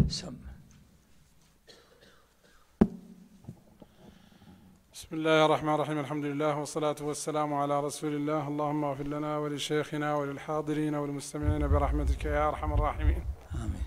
سم. بسم الله الرحمن الرحيم. الحمد لله والصلاة والسلام على رسول الله. اللهم اغفر لنا ولشيخنا وللحاضرين والمستمعين برحمتك يا أرحم الراحمين. آمين.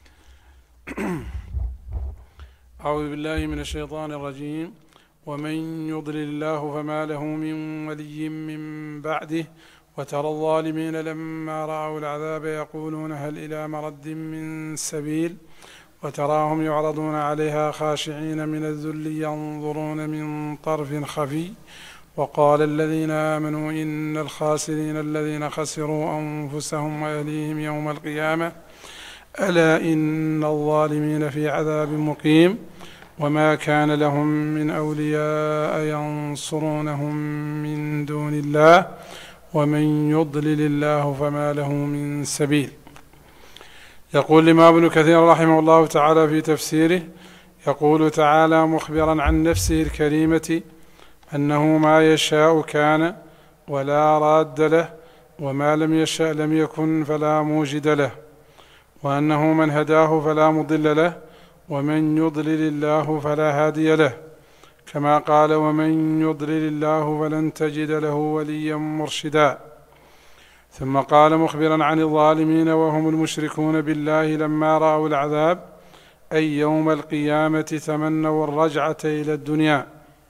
أعوذ بالله من الشيطان الرجيم. ومن يضلل الله فما له من ولي من بعده وترى الظالمين لما رأوا العذاب يقولون هل إلى مرد من سبيل وتراهم يعرضون عليها خاشعين من الذل ينظرون من طرف خفي وقال الذين آمنوا إن الخاسرين الذين خسروا أنفسهم وأهليهم يوم القيامة ألا إن الظالمين في عذاب مقيم وما كان لهم من أولياء ينصرونهم من دون الله ومن يضلل الله فما له من سبيل. يقول الإمام ابن كثير رحمه الله تعالى في تفسيره، يقول تعالى مخبرا عن نفسه الكريمة أنه ما يشاء كان ولا راد له وما لم يشأ لم يكن فلا موجد له، وأنه من هداه فلا مضل له ومن يضلل الله فلا هادي له، كما قال ومن يضلل الله فلن تجد له وليا مرشدا. ثم قال مخبرا عن الظالمين وهم المشركون بالله لما رأوا العذاب أي يوم القيامة تمنوا الرجعة إلى الدنيا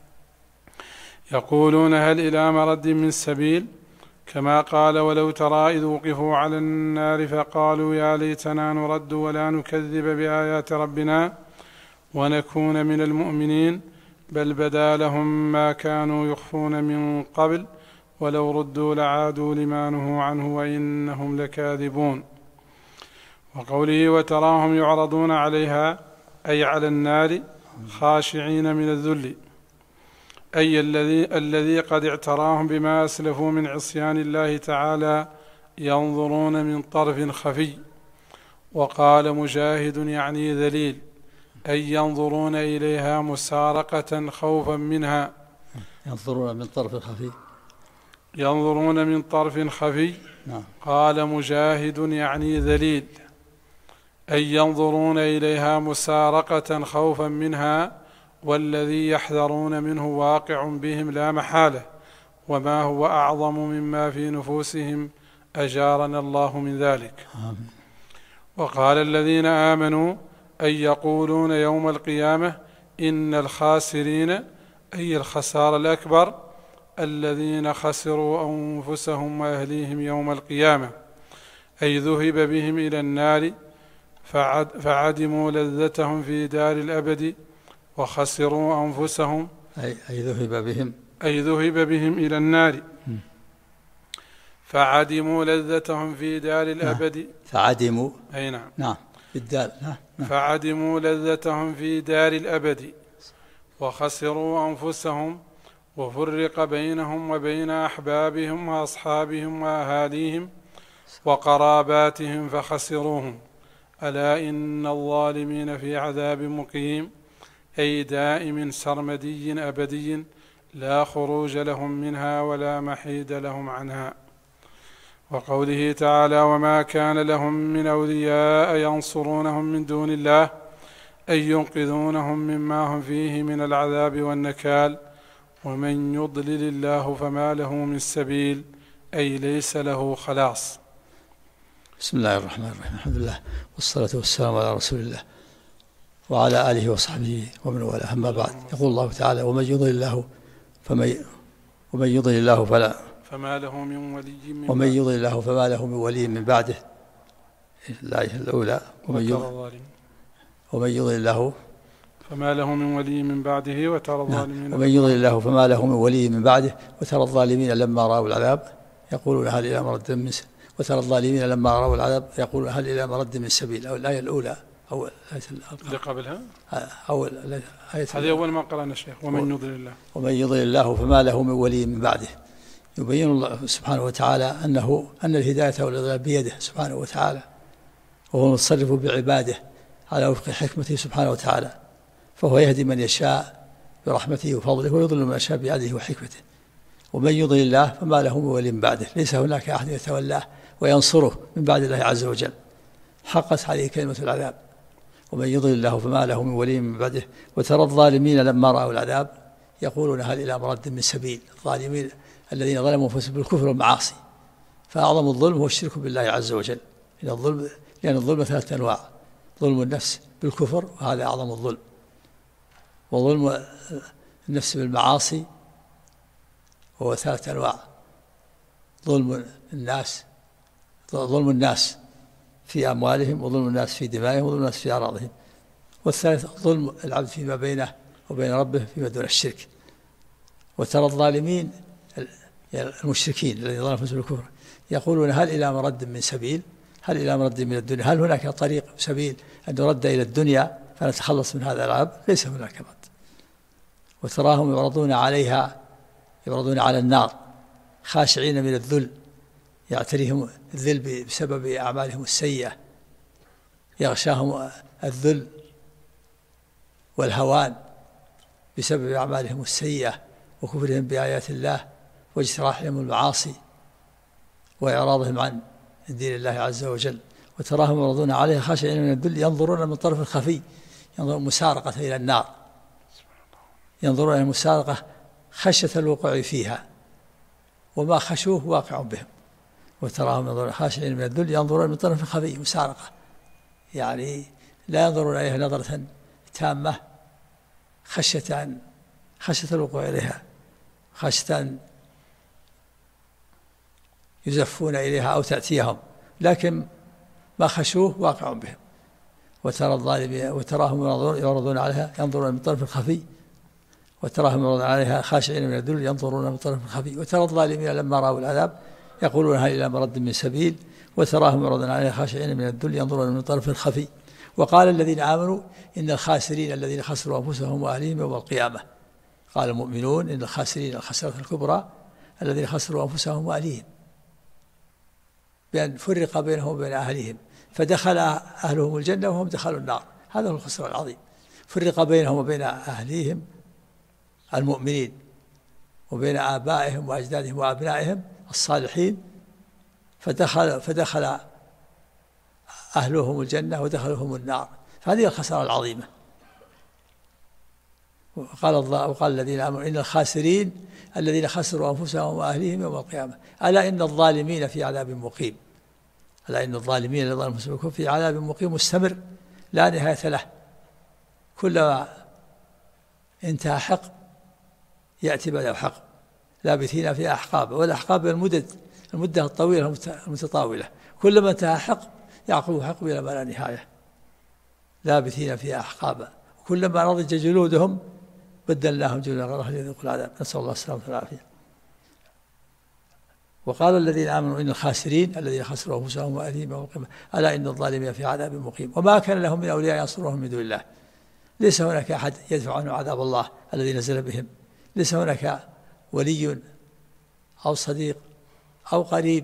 يقولون هل إلى مرد من سبيل، كما قال ولو ترى إذ وقفوا على النار فقالوا يا ليتنا نرد ولا نكذب بآيات ربنا ونكون من المؤمنين بل بدا لهم ما كانوا يخفون من قبل ولو ردوا لعادوا لما نهوا عنه وإنهم لكاذبون. وقوله وتراهم يعرضون عليها أي على النار خاشعين من الذل أي الذي قد اعتراهم بما أسلفوا من عصيان الله تعالى ينظرون من طرف خفي. وقال مجاهد يعني ذليل أي ينظرون إليها مسارقة خوفا منها. ينظرون من طرف خفي. ينظرون من طرف خفي. نعم. قال مجاهد يعني ذليل أي ينظرون إليها مسارقة خوفا منها والذي يحذرون منه واقع بهم لا محالة وما هو أعظم مما في نفوسهم أجارنا الله من ذلك. آمين. وقال الذين آمنوا أي يقولون يوم القيامة إن الخاسرين أي الخسار الأكبر الذين خسروا أنفسهم وأهليهم يوم القيامة أي ذهب بهم إلى النار فعدموا لذتهم في دار الأبد وخسروا أنفسهم أي ذهب بهم إلى النار فعدموا لذتهم في دار الأبد. فعدموا أي نعم. نعم بالدال. نعم. فعدموا لذتهم في دار الأبد وخسروا أنفسهم وفرق بينهم وبين أحبابهم وأصحابهم وأهاليهم وقراباتهم فخسروهم. ألا إن الظالمين في عذاب مقيم أي دائم سرمدي أبدي لا خروج لهم منها ولا محيد لهم عنها. وقوله تعالى وما كان لهم من أولياء ينصرونهم من دون الله أي ينقذونهم مما هم فيه من العذاب والنكال ومن يضلل الله فما له من سبيل أي ليس له خلاص. بسم الله الرحمن الرحيم. الحمد لله والصلاة والسلام على رسول الله وعلى آله وصحبه ومن والاه. أما بعد يقول الله تعالى ومن يضلل الله فما له من ولي من بعده. الآية الأولى ومن يضلل الله فما له من ولي من بعده وترى الظالمين ومن يضلل الله فما له من ولي من بعده وترى الظالمين لما رأوا العذاب يقولون هل إلى مرد من سبيل. وترى الظالمين لما رأوا العذاب يقولون هل إلى مرد من سبيل. أو الآية الأولى أو الآية اللي قبلها أول آية هذه أول ما قرأنا الشيخ ومن يضلل الله فما له من ولي من بعده. يبين الله سبحانه وتعالى أن الهداية والإضلال بيده سبحانه وتعالى وهو المتصرف بعباده على وفق حكمته سبحانه وتعالى، فهو يهدي من يشاء برحمته وفضله ويضل من يشاء بعدله وحكمته. ومن يضلل الله فما له من ولي من بعده. ليس هناك أحد يتولاه وينصره من بعد الله عز وجل. حقت عليه كلمة العذاب ومن يضلل الله فما له من ولي من بعده. وترى الظالمين لما رأوا العذاب يقولون هل إلى مرد من سبيل. الظالمين الذين ظلموا أنفسهم بالكفر والمعاصي، فأعظم الظلم هو الشرك بالله عز وجل. لأن الظلم 3 أنواع: ظلم النفس بالكفر وهذا أعظم الظلم، وظلم النفس بالمعاصي وهو 3 أنواع: ظلم الناس في أموالهم، وظلم الناس في دمائهم، وظلم الناس في أعراضهم. والثالث ظلم العبد فيما بينه وبين ربه فيما دون الشرك. وترى الظالمين المشركين الذين ظلموا أنفسهم بالكفر يقولون هل إلى مرد من سبيل، هل إلى مرد من الدنيا، هل هناك طريق سبيل أن نرد إلى الدنيا فنتخلص من هذا العذاب؟ ليس هناك رد. وتراهم يعرضون على النار خاشعين من الذل، يعتريهم الذل بسبب أعمالهم السيئة، يغشاهم الذل والهوان بسبب أعمالهم السيئة وكفرهم بآيات الله واجتراحهم المعاصي وإعراضهم عن دين الله عز وجل. وتراهم يعرضون عليها خاشعين من الذل ينظرون من طرف خفي، ينظرون مسارقة إلى النار، ينظرون إلى المسارقة خشية الوقوع فيها، وما خشوه واقع بهم. وتراهم ينظرون خاشعين من الذل ينظرون من طرف خفي، مسارقة يعني لا ينظرون إليها نظرة تامة خشية الوقوع إليها، خشية أن يزفون إليها أو تأتيهم، لكن ما خشوه واقع بهم. وترى الظالمين وتراهم يعرضون عليها ينظرون من طرف خفي، وتراهم يعرضون عليها خاشعين من الذل ينظرون من طرف خفي. وترى الظالمين لما رأوا العذاب يقولون هل إلى مرد من سبيل. وتراهم يعرضون عليها خاشعين من الذل ينظرون من طرف خفي. وقال الذين آمنوا إن الخاسرين الذين خسروا أنفسهم وأهليهم يوم القيامة. قال المؤمنون إن الخاسرين الخسارة الكبرى الذين خسروا أنفسهم وأهليهم، بأن فرق بينهم وبين أهليهم، فدخل أهلهم الجنة وهم دخلوا النار. هذا هو الخسران العظيم. فرق بينهم وبين أهليهم المؤمنين وبين آبائهم وأجدادهم وأبنائهم الصالحين، فدخل أهلهم الجنة ودخلهم النار. فهذه الخسارة العظيمة. وقال الذين آمنوا إن الخاسرين الذين خسروا أنفسهم وأهليهم يوم القيامة ألا إن الظالمين في عذاب مقيم. ألا إن الظالمين الذين ظلموا أنفسهم في عذاب مقيم مستمر لا نهاية له، كلما انتهى حق يأتي بعد حق لابثين في أحقاب، والأحقاب المدة الطويلة المتطاولة، كلما انتهى حق يعقب حق إلى ما لا نهاية لابثين في أحقاب، كلما نضج جلودهم بدلناهم جلودا غيرها ليذوقوا العذاب، نسأل الله السلامة والعافية. وقال الذين آمنوا إن الخاسرين الذين خسروا أنفسهم وأهليهم يوم القيامة ألا إن الظالمين في عذاب مقيم. وما كان لهم من أولياء ينصرونهم من دون الله، ليس هناك أحد يدفع عنه عذاب الله الذي نزل بهم، ليس هناك ولي أو صديق أو قريب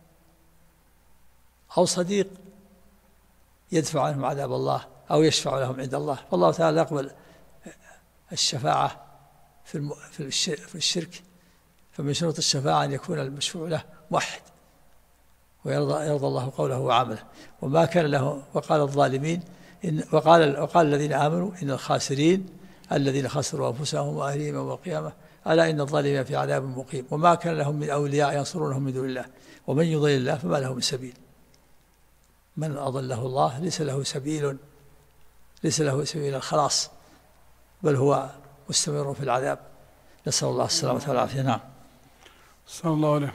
أو صديق يدفع عنهم عذاب الله أو يشفع لهم عند الله. فالله تعالى يقبل الشفاعة في الشرك، فمن شروط الشفاعة أن يكون المشفوع له موحد ويرضى الله قوله وعمله. وما كان له. وقال الظالمين وقال الذين آمنوا إن الخاسرين الذين خسروا أنفسهم وأهليهم يوم القيامة ألا إن الظالمين في عذاب مقيم. وما كان لهم من أولياء ينصرونهم من دون الله ومن يضلل الله فما له من سبيل. من أضله الله ليس له سبيل الخلاص، بل هو مستمر في العذاب. نسأل الله السلامة والعافية. نعم. صلى الله عليه.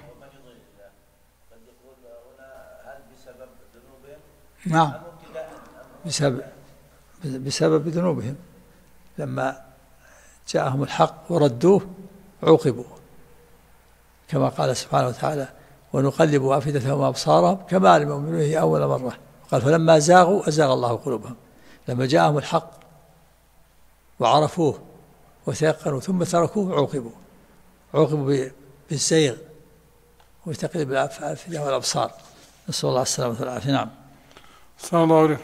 نعم، بسبب ذنوبهم، لما جاءهم الحق وردوه عوقبوا، كما قال سبحانه وتعالى ونقلب أفئدتهم وأبصارهم كما لم يؤمنوا به أول مرة. قال فلما زاغوا أزاغ الله قلوبهم. لما جاءهم الحق وعرفوه وتيقنوا ثم تركوه عوقبوا بالزيغ وتقليب الأفئدة والأبصار. نسأل الله السلامة والعافية. نعم. صلى الله عليه.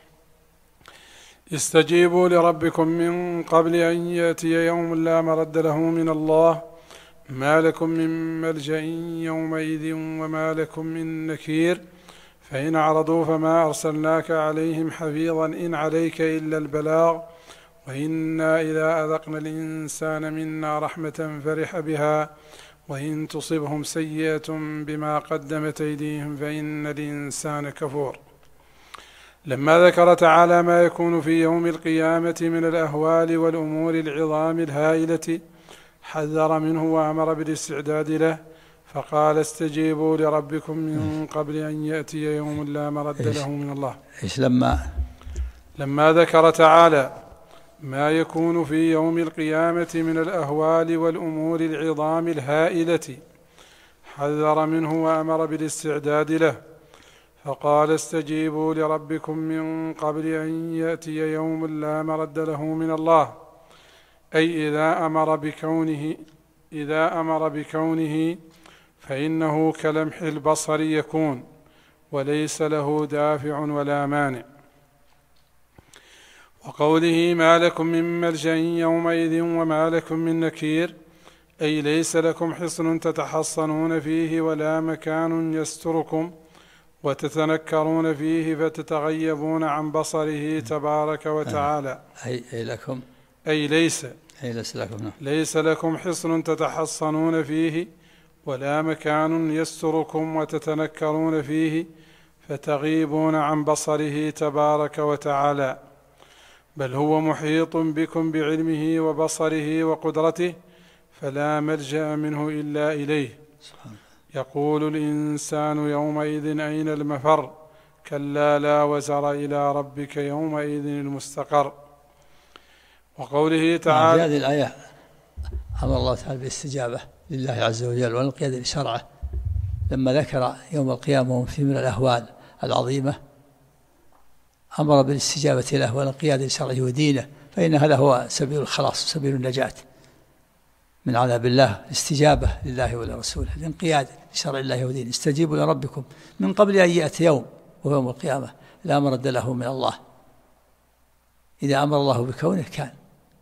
استجيبوا لربكم من قبل أن يأتي يوم لا مرد له من الله ما لكم من ملجأ يومئذ وما لكم من نكير فإن أعرضوا فما أرسلناك عليهم حفيظا إن عليك إلا البلاغ وإنا إذا أذقنا الإنسان منا رحمة فرح بها وإن تصبهم سيئة بما قدمت أيديهم فإن الإنسان كفور. لما ذكر تعالى ما يكون في يوم القيامة من الأهوال والأمور العظام الهائلة حذر منه وأمر بالاستعداد له، فقال استجيبوا لربكم من قبل أن يأتي يوم لا مرد له من الله. لما ذكر تعالى ما يكون في يوم القيامة من الأهوال والأمور العظام الهائلة حذر منه وأمر بالاستعداد له، فقال استجيبوا لربكم من قبل أن يأتي يوم لا مرد له من الله، أي إذا أمر بكونه فإنه كلمح البصر يكون وليس له دافع ولا مانع. وقوله ما لكم من ملجأ يومئذ وما لكم من نكير، أي ليس لكم حصن تتحصنون فيه ولا مكان يستركم وتتنكرون فيه فتتغيبون عن بصره تبارك وتعالى. ليس لكم حصن تتحصنون فيه ولا مكان يستركم وتتنكرون فيه فتغيبون عن بصره تبارك وتعالى، بل هو محيط بكم بعلمه وبصره وقدرته فلا ملجأ منه إلا إليه. يقول الإنسان يومئذ أين المفر، كلا لا وزر إلى ربك يومئذ المستقر. وقوله تعالى في هذه الآية أمر الله تعالى بالاستجابة لله عز وجل والانقياد لشرعه، لما ذكر يوم القيامة وهم فيه من الأهوال العظيمة أمر بالاستجابة له والانقياد لشرعه ودينه، فإن هذا هو سبيل الخلاص وسبيل النجاة من عذاب الله. الاستجابة لله ولرسوله، الانقياد لشرع الله ودينه. استجيبوا لربكم من قبل أن يأتي يوم وهو يوم القيامة لا مرد له من الله. إذا أمر الله بكونه كان.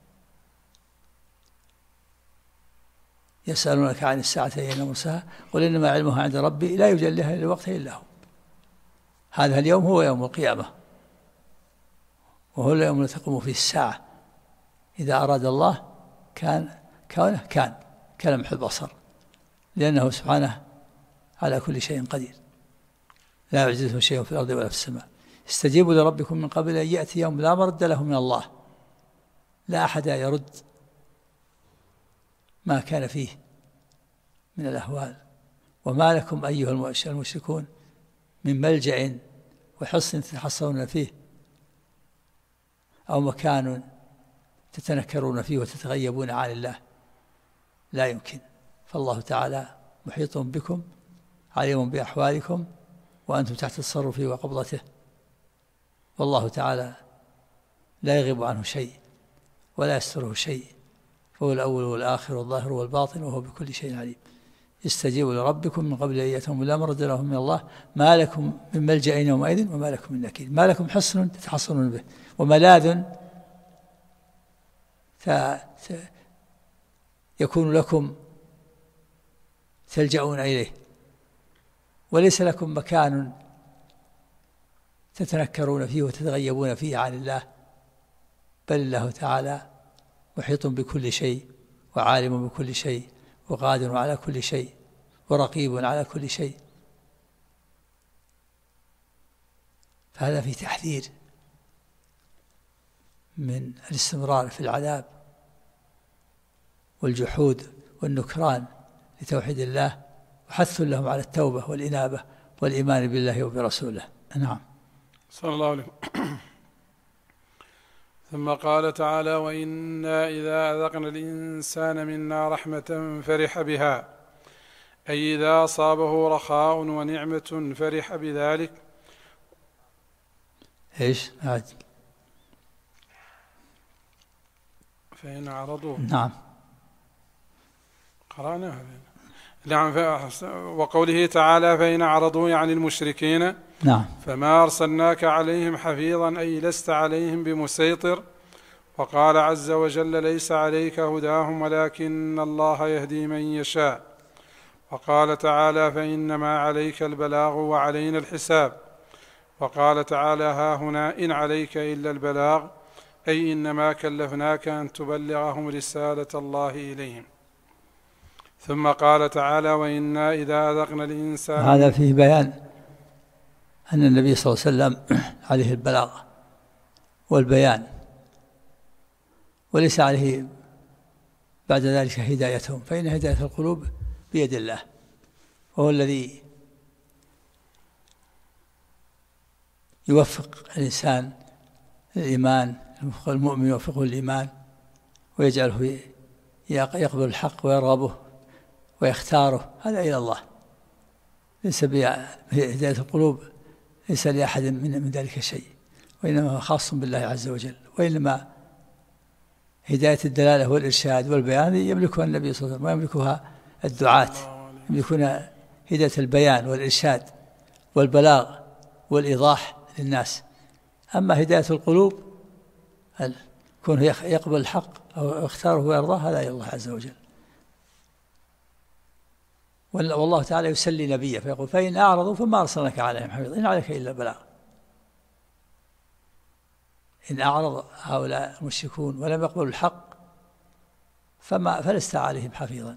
يسألونك عن الساعة أيان مرساها قل إنما علمها عند ربي لا يجليها لوقت إلا هو. هذا اليوم هو يوم القيامة، وهو اليوم الذي تقوم فيه الساعة. إذا أراد الله كان كلمح البصر، لأنه سبحانه على كل شيء قدير لا يعجزه شيء في الأرض ولا في السماء. استجيبوا لربكم من قبل أن يأتي يوم لا مرد له من الله، لا أحد يرد ما كان فيه من الأهوال. وما لكم أيها المشركون من ملجأ وحصن تتحصنون فيه أو مكان تتنكرون فيه وتتغيبون عن الله، لا يمكن. فالله تعالى محيط بكم عليم بأحوالكم وأنتم تحت تصرفه وقبضته، والله تعالى لا يغيب عنه شيء ولا يستره شيء، فهو الأول والآخر والظاهر والباطن وهو بكل شيء عليم. استجيبوا لربكم من قبل أن يأتيهم لا مرد له من الله، ما لكم من ملجأ يومئذ وما لكم من نكير. ما لكم حصن تتحصنون به وملاذ يكون لكم تلجؤون إليه، وليس لكم مكان تتنكرون فيه وتتغيبون فيه عن الله، بل الله تعالى محيط بكل شيء وعالم بكل شيء وقادر على كل شيء ورقيب على كل شيء. فهذا في تحذير من الاستمرار في العذاب والجحود والنكران لتوحيد الله، وحث لهم على التوبة والإنابة والإيمان بالله وبرسوله. نعم. صلى الله عليه وسلم. ثم قال تعالى وإنا إذا أذقنا الإنسان منا رحمة فرح بها، أي إذا أصابه رخاء ونعمة فرح بذلك. إيش هذا؟ فإن أعرضوا. نعم قرأناها. نعم. وقوله تعالى فإن أعرضوا يعني المشركين. نعم. فما أرسلناك عليهم حفيظا، أي لست عليهم بمسيطر. وقال عز وجل ليس عليك هداهم ولكن الله يهدي من يشاء. وقال تعالى فإنما عليك البلاغ وعلينا الحساب. وقال تعالى: ها هنا إن عليك إلا البلاغ، أي إنما كلفناك أن تبلغهم رسالة الله إليهم. ثم قال تعالى: وإنا إذا أذقنا الإنسان. هذا فيه بيان أن النبي صلى الله عليه وسلم عليه البلاغ والبيان، وليس عليه بعد ذلك هدايتهم، فإن هداية القلوب بيد الله، وهو الذي يوفق الإنسان الإيمان، المؤمن يوفقه الإيمان ويجعله يقبل الحق ويرغبه ويختاره، هذا إلى الله. ليس بهداية القلوب ليس لأحد من ذلك شيء، وإنما هو خاص بالله عز وجل. وإنما هداية الدلالة والإرشاد والبيان يملكها النبي صلى الله عليه وسلم ويملكها الدعاة، يملكون هداية البيان والإرشاد والبلاغ والإيضاح للناس. أما هداية القلوب كونه يقبل الحق أو يختاره ويرضاه، هذا إلى الله عز وجل. والله تعالى يسلي نبيه فيقول: فإن أعرضوا فما أرسلناك عليهم حفيظا إن عليك إلا البلاغ. إن أعرض هؤلاء المشركون ولم يقبلوا الحق فلست عليهم حفيظا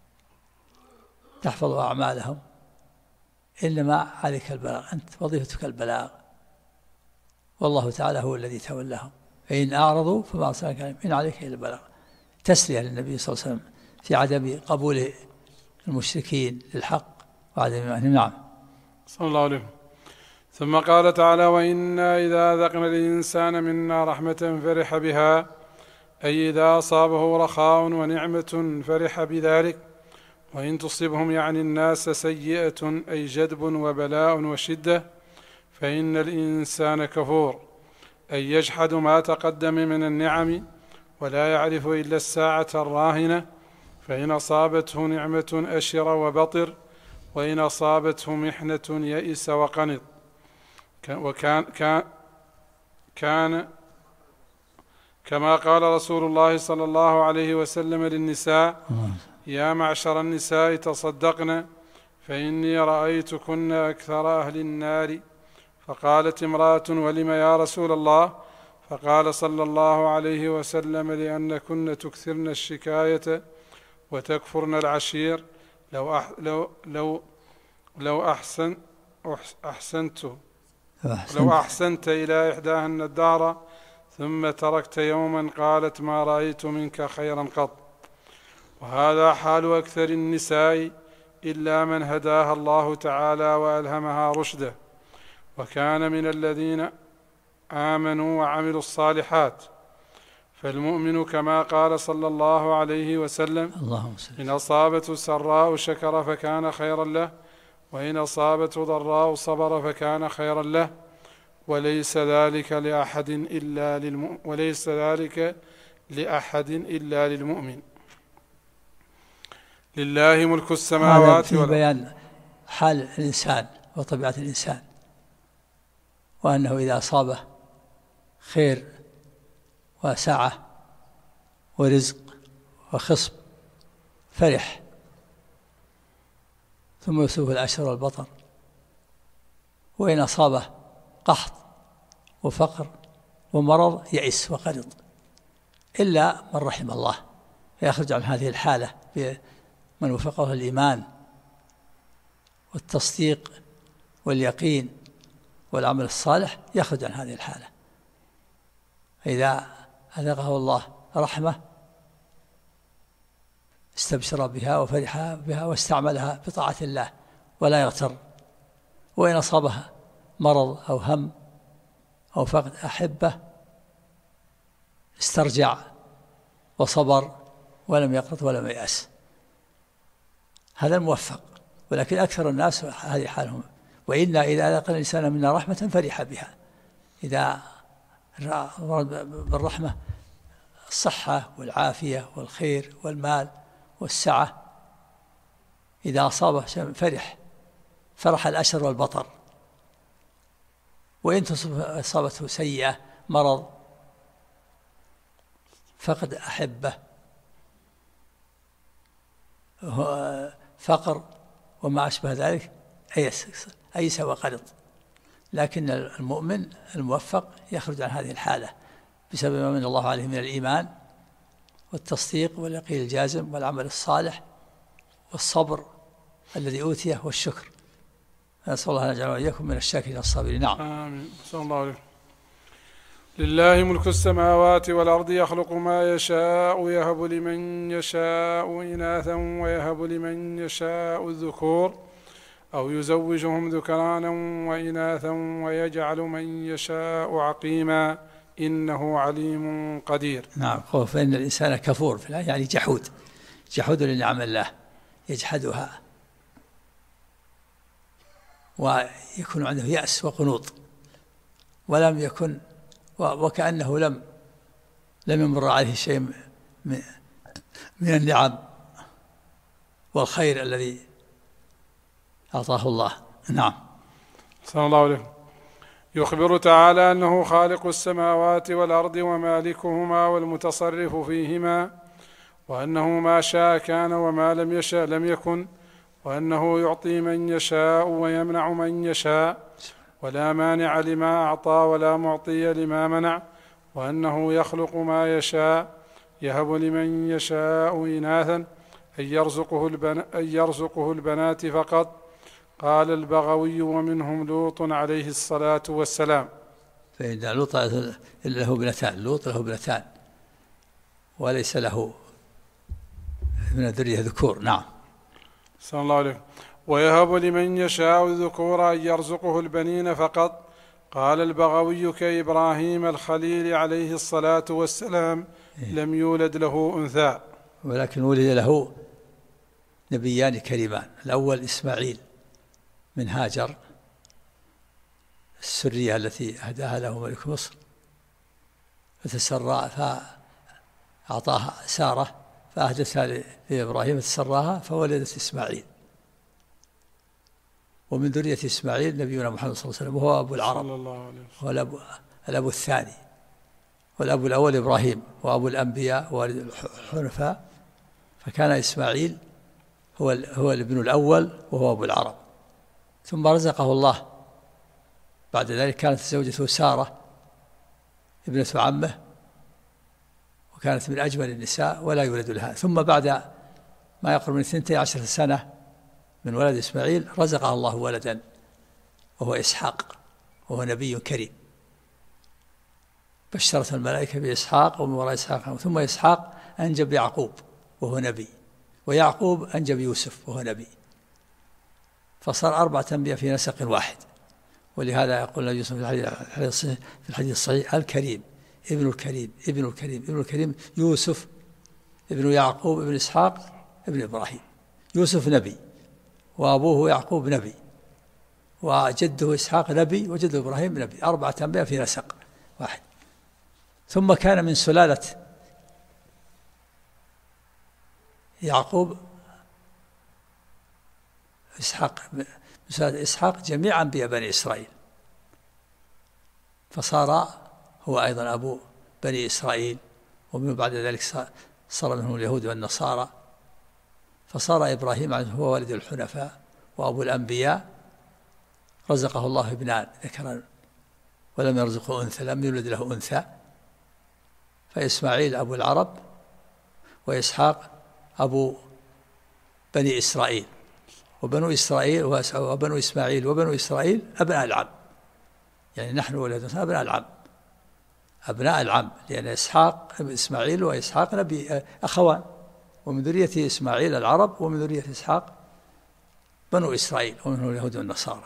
تحفظ أعمالهم، إنما عليك البلاغ، أنت وظيفتك البلاغ، والله تعالى هو الذي تولاهم. فإن أعرضوا فما أرسلناك عليهم إن عليك إلا البلاغ، تسلية للنبي صلى الله عليه وسلم في عدم قبول المشركين للحق وعدم إيمانهم. نعم. صلى الله عليه. ثم قال تعالى: وإنا إذا أذقنا الإنسان منا رحمة فرح بها، أي إذا أصابه رخاء ونعمة فرح بذلك، وإن تصبهم يعني الناس سيئة أي جدب وبلاء وشدة فإن الإنسان كفور، أي يجحد ما تقدم من النعم ولا يعرف إلا الساعة الراهنة، فإن أصابته نعمة أشر وبطر، وإن أصابته محنة يئس وقنط. كان كما قال رسول الله صلى الله عليه وسلم للنساء: يا معشر النساء تصدقن فإني رأيتكن أكثر أهل النار. فقالت امرأة: ولم يا رسول الله؟ فقال صلى الله عليه وسلم: لأنكن تكثرن الشكاية وتكفرن العشير. لو أحسنت إلى إحداهن الدار ثم تركت يوما قالت: ما رأيت منك خيرا قط. وهذا حال أكثر النساء إلا من هداها الله تعالى وألهمها رشده، وكان من الذين آمنوا وعملوا الصالحات. فالمؤمن كما قال صلى الله عليه وسلم: إن أصابته سراء شكر فكان خيرا له، وإن أصابته ضراء صبر فكان خيرا له، وليس ذلك لأحد إلا للمؤمن. لله ملك السماوات والأرض. بيان حال الإنسان وطبيعة الإنسان، وأنه إذا أصابه خير وسعة ورزق وخصب فرح، ثم يصيبه العشر والبطر. وإن أصابه قحط وفقر ومرض يئس وقنط، إلا من رحم الله فيخرج عن هذه الحالة من وفقه الإيمان والتصديق واليقين والعمل الصالح، يخرج عن هذه الحالة. فإذا أذقه الله رحمة استبشر بها وفرح بها واستعملها بطاعة الله ولا يغتر. وإن أصابها مرض أو هم أو فقد أحبة استرجع وصبر ولم يقنط ولم ييأس. هذا الموفق. ولكن أكثر الناس هذه حالهم. وإنا إذا أذقنا الإنسان منا رحمة فرح بها، إذا بالرحمة الصحة والعافية والخير والمال والسعة، إذا أصابه شيء فرح الأشر والبطر. وإن أصابته سيئة مرض فقد أحبه فقر وما أشبه ذلك أيس وقنط. لكن المؤمن الموفق يخرج عن هذه الحالة بسبب ما من الله عليه من الإيمان والتصديق واليقين الجازم والعمل الصالح والصبر الذي أوتيه والشكر. نسأل الله أن يجعلنا وإياكم من الشاكرين الصابرين. نعم. آمين. صلى الله عليه. لله ملك السماوات والأرض يخلق ما يشاء يهب لمن يشاء إناثا ويهب لمن يشاء الذكور أو يزوجهم ذكرانا وإناثا ويجعل من يشاء عقيما إنه عليم قدير. نعم. فإن الإنسان كفور يعني جحود لنعم الله يجحدها ويكون عنده يأس وقنوط ولم يكن وكأنه لم يمر عليه شيء من النعم والخير الذي أعطاه الله. نعم. صلى الله عليه. يخبر تعالى أنه خالق السماوات والأرض ومالكهما والمتصرف فيهما، وأنه ما شاء كان وما لم يشاء لم يكن، وأنه يعطي من يشاء ويمنع من يشاء ولا مانع لما أعطى ولا معطي لما منع، وأنه يخلق ما يشاء يهب لمن يشاء إناثا أن يرزقه البنات فقط. قال البغوي ومنهم لوط عليه الصلاة والسلام. فإن لوط له ابنتان وليس له من الذرية ذكور. نعم. صلى الله عليه. ويهب لمن يشاء الذكور أن يرزقه البنين فقط. قال البغوي كإبراهيم الخليل عليه الصلاة والسلام لم يولد له أنثى، ولكن ولد له نبيان كريمان. الأول إسماعيل من هاجر السرية التي أهداها له ملك مصر، فتسرى فأعطاها سارة فأهدتها لإبراهيم فتسراها فولدت إسماعيل. ومن ذرية إسماعيل نبينا محمد صلى الله عليه وسلم وهو أبو العرب، هو الأب الثاني، والأب الأول إبراهيم وأبو الأنبياء والد الحنفاء، فكان إسماعيل هو الابن الأول وهو أبو العرب. ثم رزقه الله بعد ذلك كانت زوجته سارة ابنة عمه، وكانت من أجمل النساء ولا يولد لها. ثم بعد ما يقرب من 12 سنة من ولد إسماعيل رزقه الله ولدا وهو إسحاق، وهو نبي كريم. بشرت الملائكة بإسحاق ومن وراء إسحاق، ثم إسحاق أنجب يعقوب وهو نبي، ويعقوب أنجب يوسف وهو نبي، فصار 4 أنبياء في نسق واحد. ولهذا يقول النبي صلى الله عليه وسلم في الحديث الصحيح الكريم ابن الكريم ابن الكريم ابن الكريم يوسف ابن يعقوب ابن إسحاق ابن إبراهيم. يوسف نبي، وأبوه يعقوب نبي، وجده إسحاق نبي، وجده إبراهيم نبي، 4 أنبياء في نسق واحد. ثم كان من سلالة يعقوب إسحاق جميع أنبياء بني إسرائيل، فصار هو أيضا أبو بني إسرائيل، ومن بعد ذلك صار منهم اليهود والنصارى، فصار إبراهيم هو والد الحنفاء وأبو الأنبياء. رزقه الله ابنان ذكرا ولم يرزقه أنثى، لم يولد له أنثى، فإسماعيل أبو العرب وإسحاق أبو بني إسرائيل. وبنو إسرائيل وبنو إسماعيل وبنو إسرائيل أبناء العم، يعني نحن ولد أبناء العم، لأن إسحاق إسماعيل وإسحاق نبي أخوان، ومن ذرية إسماعيل العرب، ومن ذرية إسحاق بنو إسرائيل ومنهم اليهود والنصارى.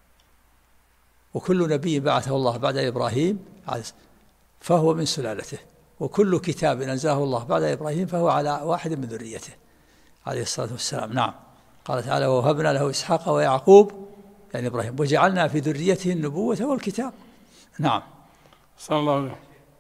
وكل نبي بعثه الله بعد إبراهيم فهو من سلالته، وكل كتاب أنزله الله بعد إبراهيم فهو على واحد من ذريته عليه الصلاة والسلام. نعم. قال تعالى ووهبنا له إسحاق ويعقوب يعني إبراهيم وجعلنا في ذريته النبوة والكتاب. نعم. صلى الله عليه وسلم.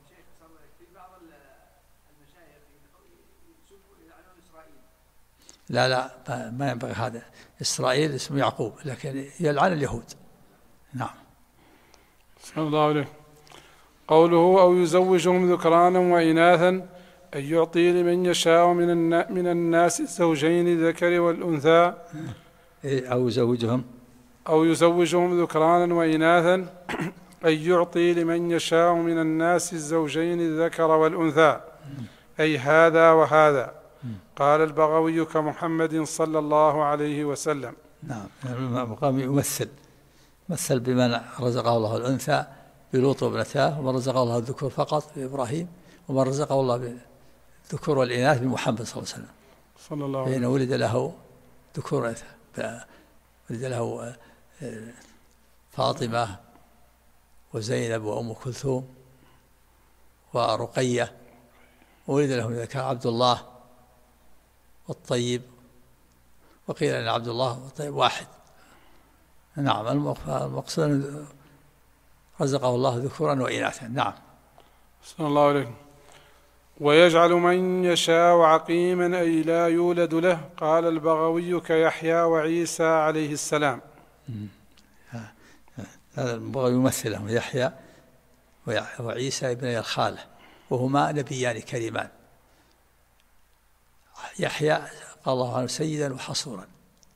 لا ما ينبغي هذا. إسرائيل اسمه يعقوب لكن يلعن اليهود. نعم. صلى الله عليه. قوله أو يزوجهم ذكرانا وإناثا أن يعطي لمن يشاء من الناس الزوجين الذكر والأنثى. أو يزوجهم أو يزوجهم ذكرانا وإناثا أي يعطي لمن يشاء من الناس الزوجين الذكر والأنثى، أي هذا وهذا. قال البغوي كمحمد صلى الله عليه وسلم. نعم، المقام يمثل بمن رزقه الله الأنثى بلوط وابنتاه، ومن رزقه الله الذكور فقط بإبراهيم، ومن رزقه الله بالذكور والإناث بمحمد صلى الله عليه وسلم صلى الله عليه وسلم، فإنه ولد له ذكور وأنثى، ولد له فاطمة وزينب وأم كلثوم ورقية، وولد له ذكر عبد الله والطيب، وقيل أن عبد الله والطيب واحد. نعم، المقصود رزقه الله ذكورا وإناثا. نعم. صلى الله عليه وسلم. ويجعل من يشاء عقيما أي لا يولد له. قال البغوي كيحيى وعيسى عليه السلام. هذا البغوي يمثلهم يحيى وعيسى ابني الخالة، وهما نبيان كريمان. يحيى قال الله عنه سيدا وحصورا،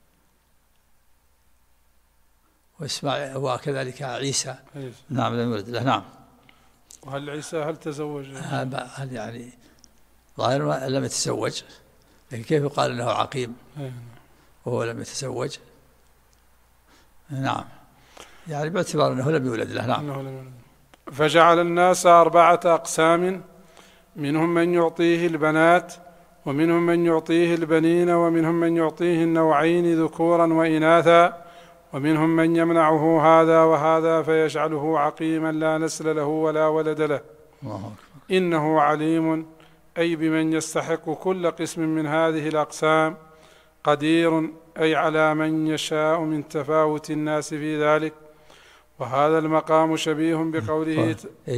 وكذلك عيسى. نعم لم يولد له. نعم. وهل عيسى هل تزوج؟ هل يعني ظاهر لم يتزوج، لكن كيف يقال انه عقيم وهو لم يتزوج؟ نعم، يعني باعتبار انه لم يولد له. نعم. فجعل الناس 4 أقسام، منهم من يعطيه البنات، ومنهم من يعطيه البنين، ومنهم من يعطيه النوعين ذكورا وإناثا، ومنهم من يمنعه هذا وهذا فيجعله عقيما لا نسل له ولا ولد له. إنه عليم أي بمن يستحق كل قسم من هذه الأقسام، قدير أي على من يشاء من تفاوت الناس في ذلك. وهذا المقام شبيه بقوله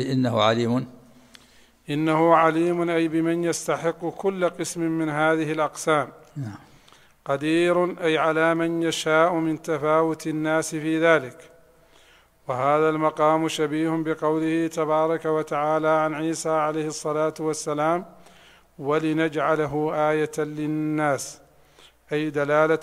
إنه عليم أي بمن يستحق كل قسم من هذه الأقسام، قدير أي على من يشاء من تفاوت الناس في ذلك. وهذا المقام شبيه بقوله تبارك وتعالى عن عيسى عليه الصلاة والسلام ولنجعله آية للناس، أي دلالة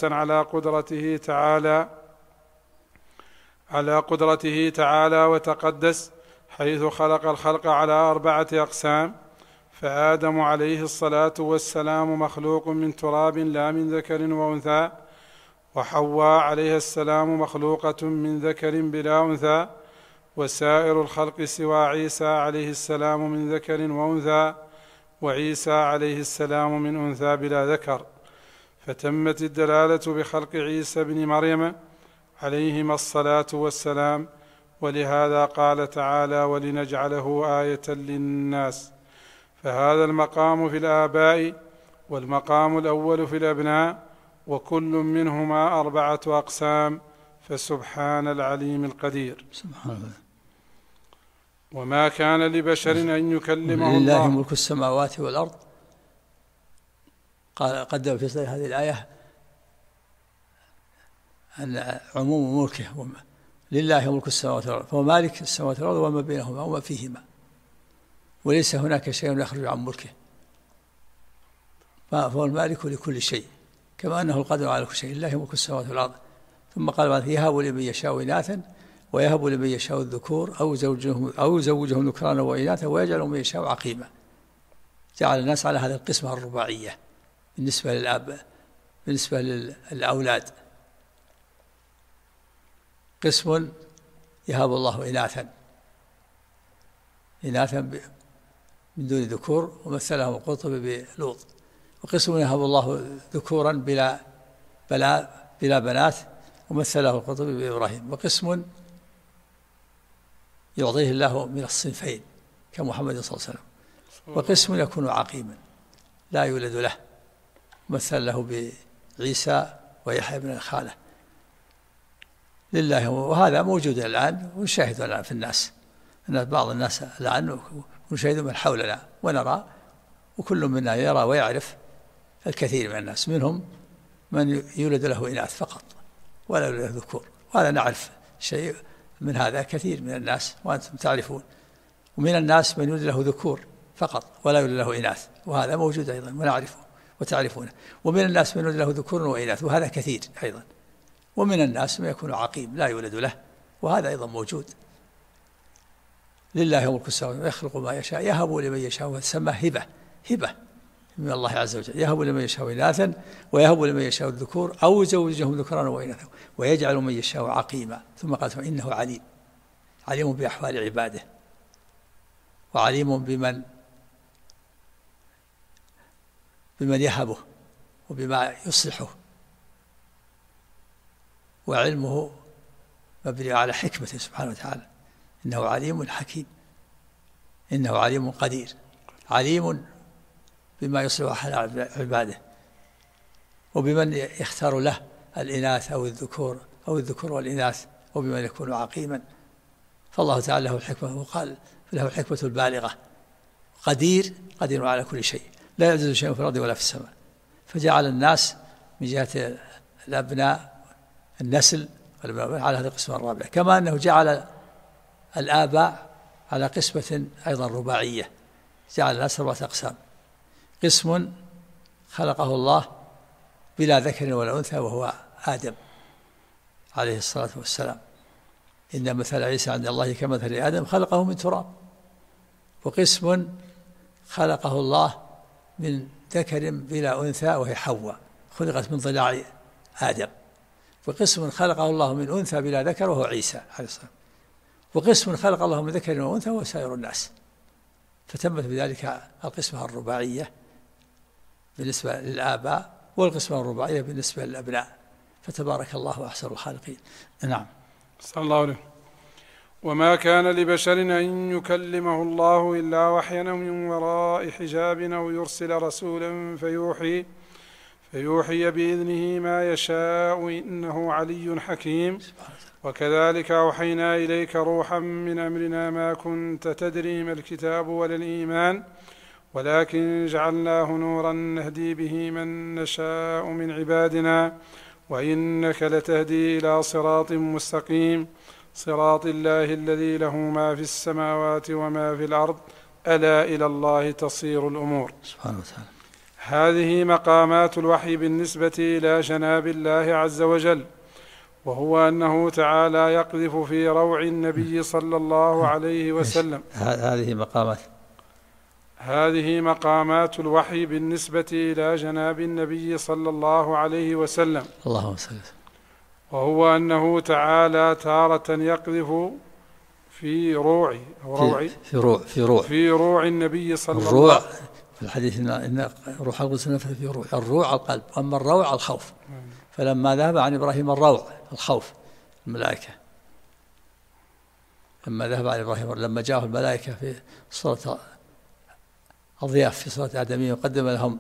على قدرته تعالى وتقدس، حيث خلق الخلق على 4 أقسام. فآدم عليه الصلاة والسلام مخلوق من تراب لا من ذكر وأنثى، وحواء عليه السلام مخلوقة من ذكر بلا أنثى، وسائر الخلق سوى عيسى عليه السلام من ذكر وأنثى، وعيسى عليه السلام من أنثى بلا ذكر. فتمت الدلالة بخلق عيسى بن مريم عليهما الصلاة والسلام. ولهذا قال تعالى ولنجعله آية للناس. فهذا المقام في الآباء، والمقام الأول في الأبناء، وكل منهما 4 أقسام. فسبحان العليم القدير. سبحان الله. وما كان لبشر أن يكلمه الله. لله ملك السماوات والأرض. قال قدم في صدر هذه الآية أن عموم ملكه لله ملك السماوات والأرض، فهو مالك السماوات والأرض وما بينهما وما فيهما، وليس هناك شيء يخرج عن ملكه، فهو المالك لكل شيء، كما أنه القادر على كل شيء. لله ملك السماوات والأرض. ثم قال يهب لمن يشاء إناثا ويهب لمن يشاء الذكور أو يزوجهم ذكرانا وإناثا ويجعل من يشاء عقيما. جعل الناس على هذه القسمة الرباعية بالنسبة للأب، بالنسبة للأولاد. قسم يهب الله إناثا من دون ذكور، ومثلهم القرطبي بلوط. وقسم يهب الله ذكورا بلا بنات، ومثله القرطبي بإبراهيم. وقسم يعطيه الله من الصنفين كمحمد صلى الله عليه وسلم. وقسم يكون عقيما لا يولد له، مثل له بعيسى ويحيى بن الخالة لله. وهذا موجود الآن ونشاهد الآن في الناس، أن بعض الناس الآن ونشاهد من حولنا ونرى، وكل منا يرى ويعرف الكثير من الناس، منهم من يولد له إناث فقط ولا يولد له ذكور، وهذا نعرف شيء من هذا كثير من الناس وأنتم تعرفون. ومن الناس من يولد له ذكور فقط ولا يولد له إناث، وهذا موجود أيضا ونعرفه وتعرفونه. ومن الناس من يولد له ذكور وإناث، وهذا كثير أيضا ومن الناس من يكون عقيم لا يولد له، وهذا أيضا موجود. لله ملك السماوات يخلق ما يشاء يهب لمن يشاء، وتسمى هبة من الله عز وجل، يهب لمن يشاء إناثا ويهب لمن يشاء الذكور أو يزوجهم ذكرانا وإناثا ويجعل من يشاء عقيما. ثم قال إنه عليم بأحوال عباده، وعليم بمن يهبه وبما يصلحه، وعلمه مبني على حكمته سبحانه وتعالى. إنه عليم حكيم، إنه عليم قدير، عليم بما يصلح أحوال عباده، وبمن يختار له الإناث أو الذكور والإناث، وبمن يكون عقيما. فالله تعالى له الحكمة، وقال له الحكمة البالغة، قدير على كل شيء، لا يعجز شيء في الأرض ولا في السماء. فجعل الناس من جهة الأبناء النسل على هذا القسم الرابع، كما أنه جعل الآباء على قسمة أيضا رباعية، جعل الناس 4 أقسام: قسم خلقه الله بلا ذكر ولا أنثى وهو آدم عليه الصلاة والسلام، إن مثل عيسى عند الله كمثل آدم خلقه من تراب. وقسم خلقه الله من ذكر بلا أنثى وهي حواء، خلقت من ضلع آدم. وقسم خلقه الله من أنثى بلا ذكر وهو عيسى عليه الصلاة. وقسم خلق الله من ذكر وأنثى وهو سائر الناس. فتمت بذلك القسمة الرباعية بالنسبة للآباء، والقسمة الرباعية بالنسبة للأبناء. فتبارك الله أحسن الخالقين. نعم. صلى الله عليه. وما كان لبشر أن يكلمه الله إلا وحيا من وراء حجاب أو يرسل رسولا فيوحي بإذنه ما يشاء إنه علي حكيم. وكذلك أوحينا إليك روحا من أمرنا ما كنت تدري ما الكتاب ولا الإيمان ولكن جعلناه نورا نهدي به من نشاء من عبادنا وإنك لتهدي إلى صراط مستقيم صراط الله الذي له ما في السماوات وما في الأرض ألا إلى الله تصير الأمور. سبحانه وتعالى. هذه مقامات الوحي بالنسبة إلى جناب الله عز وجل، وهو أنه تعالى يقذف في روع النبي صلى الله عليه وسلم. هذه مقامات الوحي بالنسبة إلى جناب النبي صلى الله عليه وسلم. اللهم صل. وهو أنه تعالى تارة يقذف في روع النبي صلى الله عليه وسلم. في الحديث إن روح القدس نفث في روع. الروع القلب، أما الروع الخوف. فلما ذهب عن إبراهيم الروع الخوف الملائكة، لما جاءه الملائكة في صورة الضياف في صورة آدمية وقدم لهم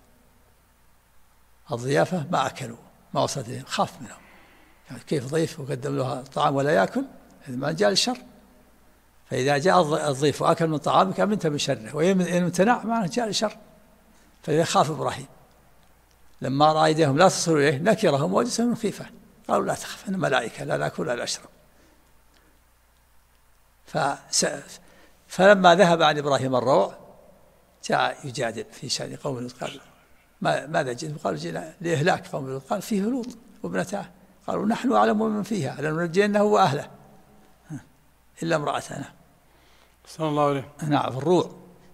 الضيافة ما أكلوا، ما وصلت خاف منهم، يعني كيف ضيف وقدم له الطعام ولا يأكل؟ ما جاء للشر. فإذا جاء الضيف وأكل من طعامك أمنت من شره، وإن امتنع معناه جاء للشر. فإذا خاف إبراهيم لما رأى أيديهم لا تصل إليه نكرهم وجسهم من خيفة، قالوا لا تخف إن ملائكة لا نأكل ولا نشرب. فلما ذهب عن إبراهيم الروع جاء يجادل في شأن قوم لوط. قال ماذا جئتم؟ قالوا جئنا لإهلاك قوم لوط. قال فيه لوط وابنتاه. قالوا نحن أعلم من فيها لننجينه وأهله إلا امرأتنا. صلى الله عليه. نعم. الروع.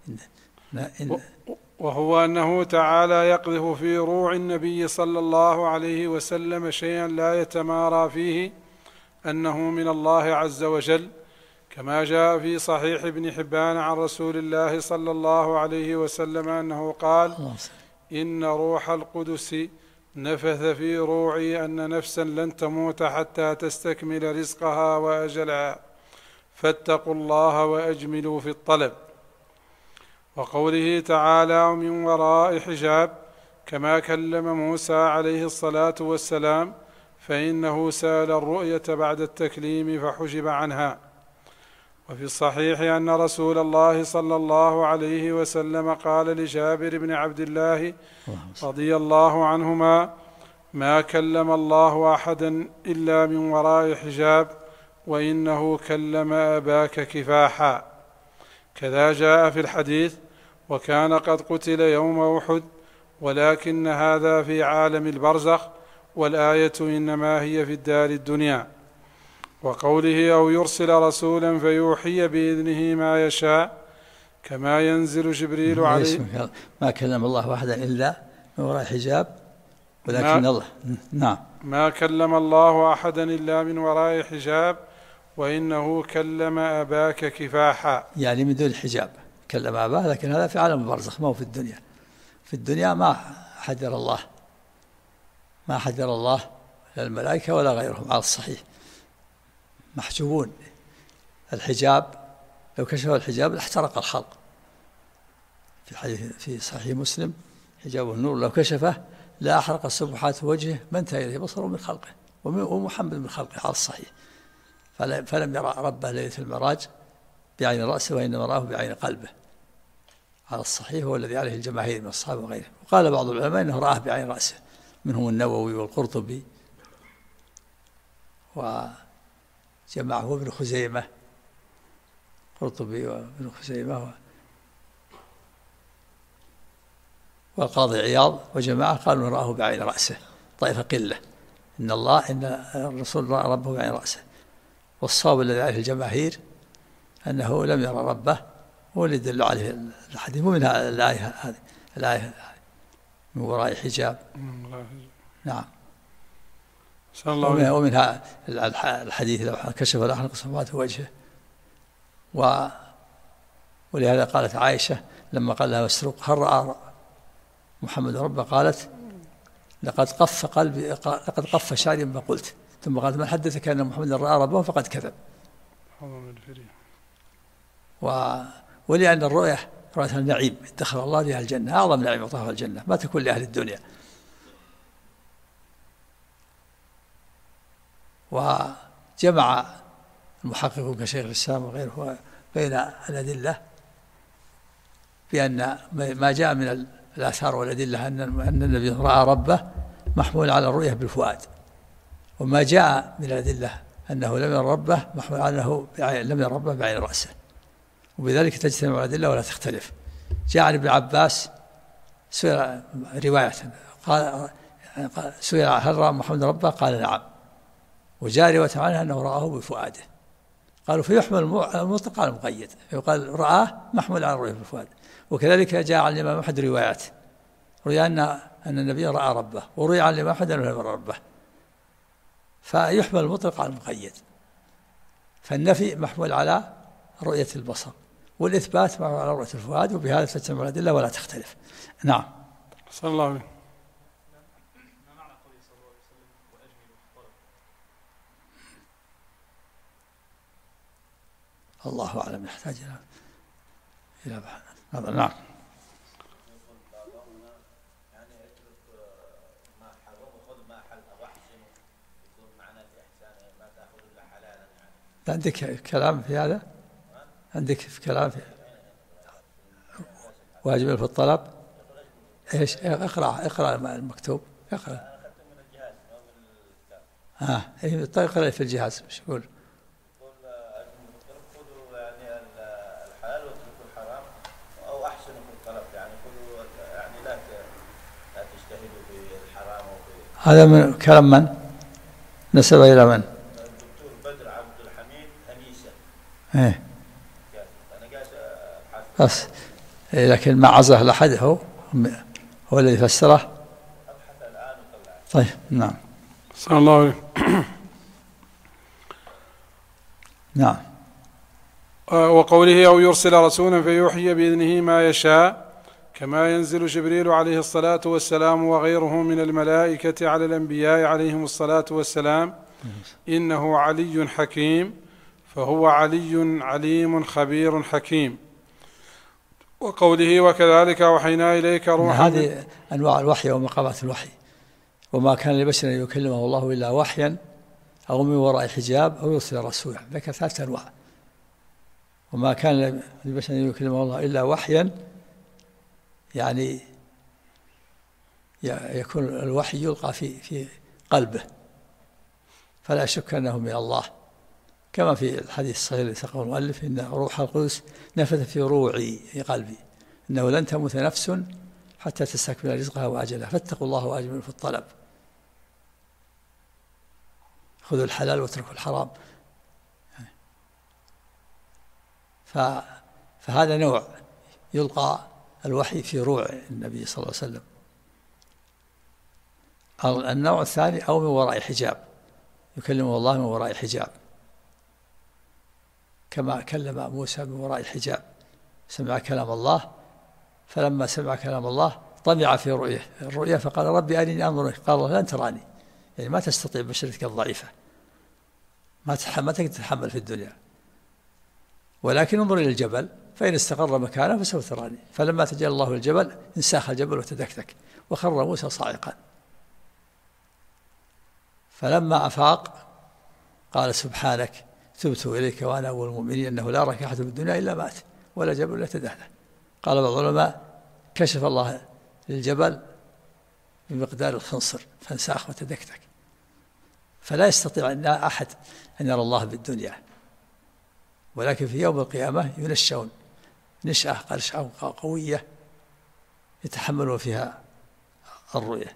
وهو أنه تعالى يقذف في روع النبي صلى الله عليه وسلم شيئا لا يتمارى فيه أنه من الله عز وجل، كما جاء في صحيح ابن حبان عن رسول الله صلى الله عليه وسلم أنه قال: إن روح القدس نفث في روعي أن نفسا لن تموت حتى تستكمل رزقها وأجلها فاتقوا الله وأجملوا في الطلب. وقوله تعالى: ومن وراء حجاب، كما كلم موسى عليه الصلاة والسلام فإنه سأل الرؤية بعد التكليم فحجب عنها. وفي الصحيح أن رسول الله صلى الله عليه وسلم قال لجابر بن عبد الله رضي الله عنهما: ما كلم الله أحدا إلا من وراء حجاب وإنه كلم أباك كفاحا. كذا جاء في الحديث: وكان قد قتل يوم أحد ولكن هذا في عالم البرزخ والآية إنما هي في الدار الدنيا. وقوله أو يرسل رسولا فيوحي بإذنه ما يشاء كما ينزل جبريل عليه. ما كلم الله أحدا إلا من وراء حجاب ولكن الله نعم ما كلم الله أحدا إلا من وراء حجاب وإنه كلم أباك كفاحا، يعني من دون حجاب كلم أباه، لكن هذا في عالم البرزخ ما هو في الدنيا. في الدنيا ما حذر الله لا الملائكة ولا غيرهم على الصحيح، محجوبون. الحجاب لو كشف الحجاب لاحترق الخلق، في حديث في صحيح مسلم حجاب النور لو كشفه لا أحرق سبحات وجهه ما انتهى إليه بصره من خلقه، ومحمد من خلقه على الصحيح. فلم يرى ربه ليلة المعراج بعين رأسه وإنما رآه بعين قلبه على الصحيح، هو الذي عليه الجماهير من الصحابة وغيره. وقال بعض العلماء إنه رآه بعين رأسه، منهم النووي والقرطبي وجمعه وابن خزيمة، قرطبي وابن خزيمة والقاضي عياض وجماعة قالوا رآه بعين رأسه، طائفة قلة. إن الرسول رأى ربه بعين رأسه، والصواب الذي عليه الجماهير أنه لم يرى ربه، هو اللي يدل عليه الحديث. ومن الآية من وراء حجاب. نعم. ومنها الحديث لو كشف له أحرق سبحات وجهه. ولهذا قالت عائشة لما قال لها مسروق هل رأى محمد ربه؟ قالت لقد قف قلبي، لقد قف شعري ما قلت. ثم قالت من حدثك أن محمد رأى ربه فقد كذب. ولأن رؤية النعيم دخل الله بها الجنة، أعظم نعيم أعطاه الجنة ما تكون لأهل الدنيا. وجمع المحققون كشيخ الإسلام وغيره بين الأدلة بأن ما جاء من الآثار والأدلة أن النبي رأى ربه محمول على الرؤية بالفؤاد، وما جاء من الأدلة أنه لم يرى ربه محمول على أنه لم يرى ربه بعين رأسه. وبذلك تجتمع الأدلة ولا تختلف. جاء عن ابن عباس سئل رواية سئل هل رأى محمد ربه؟ قال نعم. وجاء رواية عنه أنه رآه بفؤاده. قالوا فيحمل المطلق على المقيد، فيقال رآه محمول على الرؤية بالفؤاد. وكذلك جاء عن الإمام أحمد روايات روي أن النبي رأى ربه، وروي عن الإمام أحمد أنه لم يرى ربه، فيحمل المطلق على المقيد. فالنفي محمول على رؤية البصر، والإثبات محمول على رؤية الفؤاد، وبهذا تجتمع الأدلة ولا تختلف. نعم. صلى الله عليه وسلم. الله أعلم، يحتاج إلى بحث. هذا نعم. عندك كلام في هذا؟ عندك في كلام في واجب في الطلب؟ ايش؟ اقرأ المكتوب، اقرأ. اقرأ في الجهاز. مش يقول؟ هذا من كلام من؟ نسب إلى من؟ الدكتور بدر عبد الحميد أنيسة. إيه. أنا قاعد بس لكن ما عزه لحد هو الذي فسره. أبحث الآن وطلع. طيب نعم. صلى الله عليه. نعم. وقوله أو يرسل رسولا فيوحي بإذنه ما يشاء كما ينزل جبريل عليه الصلاة والسلام وغيره من الملائكة على الأنبياء عليهم الصلاة والسلام، إنه علي حكيم، فهو علي عليم خبير حكيم. وقوله وكذلك أوحينا إليك روحا. هذه أنواع الوحي ومقامات الوحي. وما كان لبشر أن يكلمه الله إلا وحيا أو من وراء حجاب أو يرسل رسولا، ذكر 3 أنواع. وما كان لبشر أن يكلمه الله إلا وحيا، يعني يكون الوحي يلقى في قلبه فلا شك أنه من الله، كما في الحديث الصحيح الذي ساقه المؤلف إن روح القدس نفث في روعي في قلبي إنه لن تموت نفس حتى تستكمل رزقها وأجلها فاتقوا الله وأجملوا في الطلب. خذوا الحلال واتركوا الحرام. فهذا نوع يلقى الوحي في روع النبي صلى الله عليه وسلم. النوع الثاني أو من وراء حجاب، يكلمه الله من وراء حجاب، كما كلم موسى من وراء حجاب، سمع كلام الله، فلما سمع كلام الله طمع في الرؤيا فقال ربي أرني أنظر إليك، قال الله لن تراني، يعني ما تستطيع بشرتك الضعيفة، ما تقدر تتحمل في الدنيا، ولكن انظر إلى الجبل فإن استقر مكانه فسوف تراني. فلما تجلى الله للجبل انساخ الجبل وتدكدك وخر موسى صاعقا. فلما أفاق قال سبحانك تبت إليك وأنا أول المؤمنين أنه لا ركاحة في الدنيا إلا مات ولا جبل إلا تدهده. قال بعض العلماء كشف الله للجبل بمقدار الخنصر فانساخ وتدكدك. فلا يستطيع أن أحد أن يرى الله بالدنيا، ولكن في يوم القيامة ينشأون نشأة قوية يتحملون فيها الرؤية.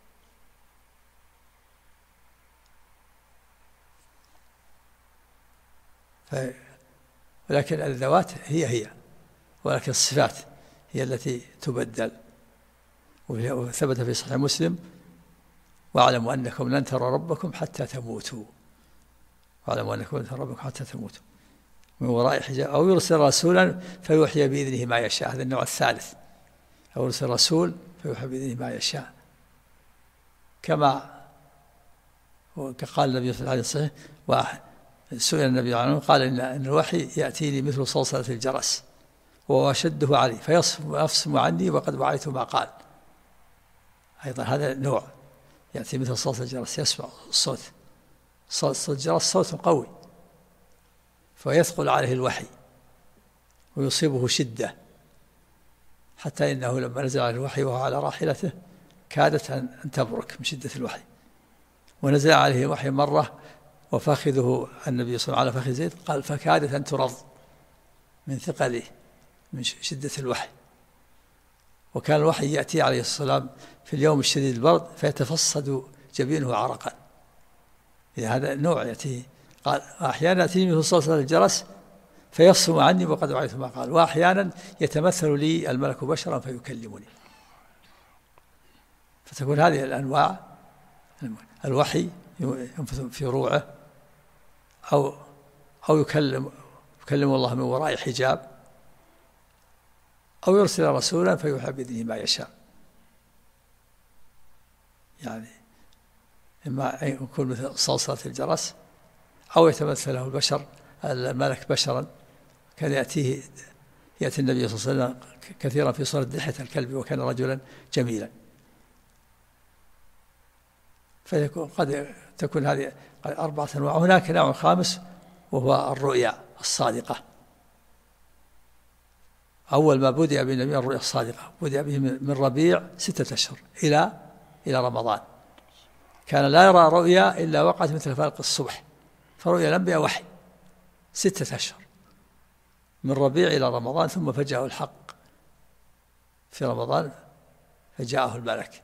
ولكن الذوات هي ولكن الصفات هي التي تبدل. وثبت في صحيح مسلم واعلموا أنكم لن تروا ربكم حتى تموتوا، واعلموا أنكم لن تروا ربكم حتى تموتوا من وراء حجاب، أو يرسل رسولا فيوحي بإذنه ما يشاء، هذا النوع الثالث، أو يرسل رسول فيوحي بإذنه ما يشاء، كما قال النبي صلى الله عليه وسلم سئل النبي عنه قال إن الوحي يأتيني مثل صلصلة الجرس وهو أشده علي فيفصم عني وقد وعيت ما قال. أيضا هذا نوع يأتي مثل صلصلة الجرس، يسمع الصوت، صوت الجرس صوت قوي فيثقل عليه الوحي ويصيبه شدة، حتى إنه لما نزل عليه الوحي وهو على راحلته كادت أن تبرك من شدة الوحي. ونزل عليه الوحي مرة وفخذه النبي صلى الله عليه وسلم على فخذ زيد قال فكادت أن ترض من ثقله من شدة الوحي. وكان الوحي يأتي عليه السلام في اليوم الشديد البرد فيتفصد جبينه عرقا. هذا نوع يأتي، قال أحيانا يأتيني مثل صلصلة الجرس فيفصم عني وقد وعيت ما قال، وأحيانا يتمثل لي الملك بشرا فيكلمني. فتكون هذه الأنواع، الوحي ينفث في روعه، أو يكلم الله من وراء حجاب، أو يرسل رسولا فيوحى بإذنه ما يشاء. يعني إما أن يكون مثل صلصلة الجرس، أو يتمثل له البشر الملك بشرا. كان يأتي النبي صلى الله عليه وسلم كثيرا في صورة دحية الكلب، وكان رجلا جميلا. قد تكون هذه 4 أنواع. هناك نوع خامس وهو الرؤيا الصادقة. أول ما بدأ بالنبي الرؤيا الصادقة، بدأ به من ربيع 6 أشهر إلى رمضان. كان لا يرى رؤيا إلا وقعت مثل فلق الصبح، فرؤيا الأنبياء وحي 6 أشهر من ربيع إلى رمضان، ثم فجاءه الحق في رمضان فجاءه الملك.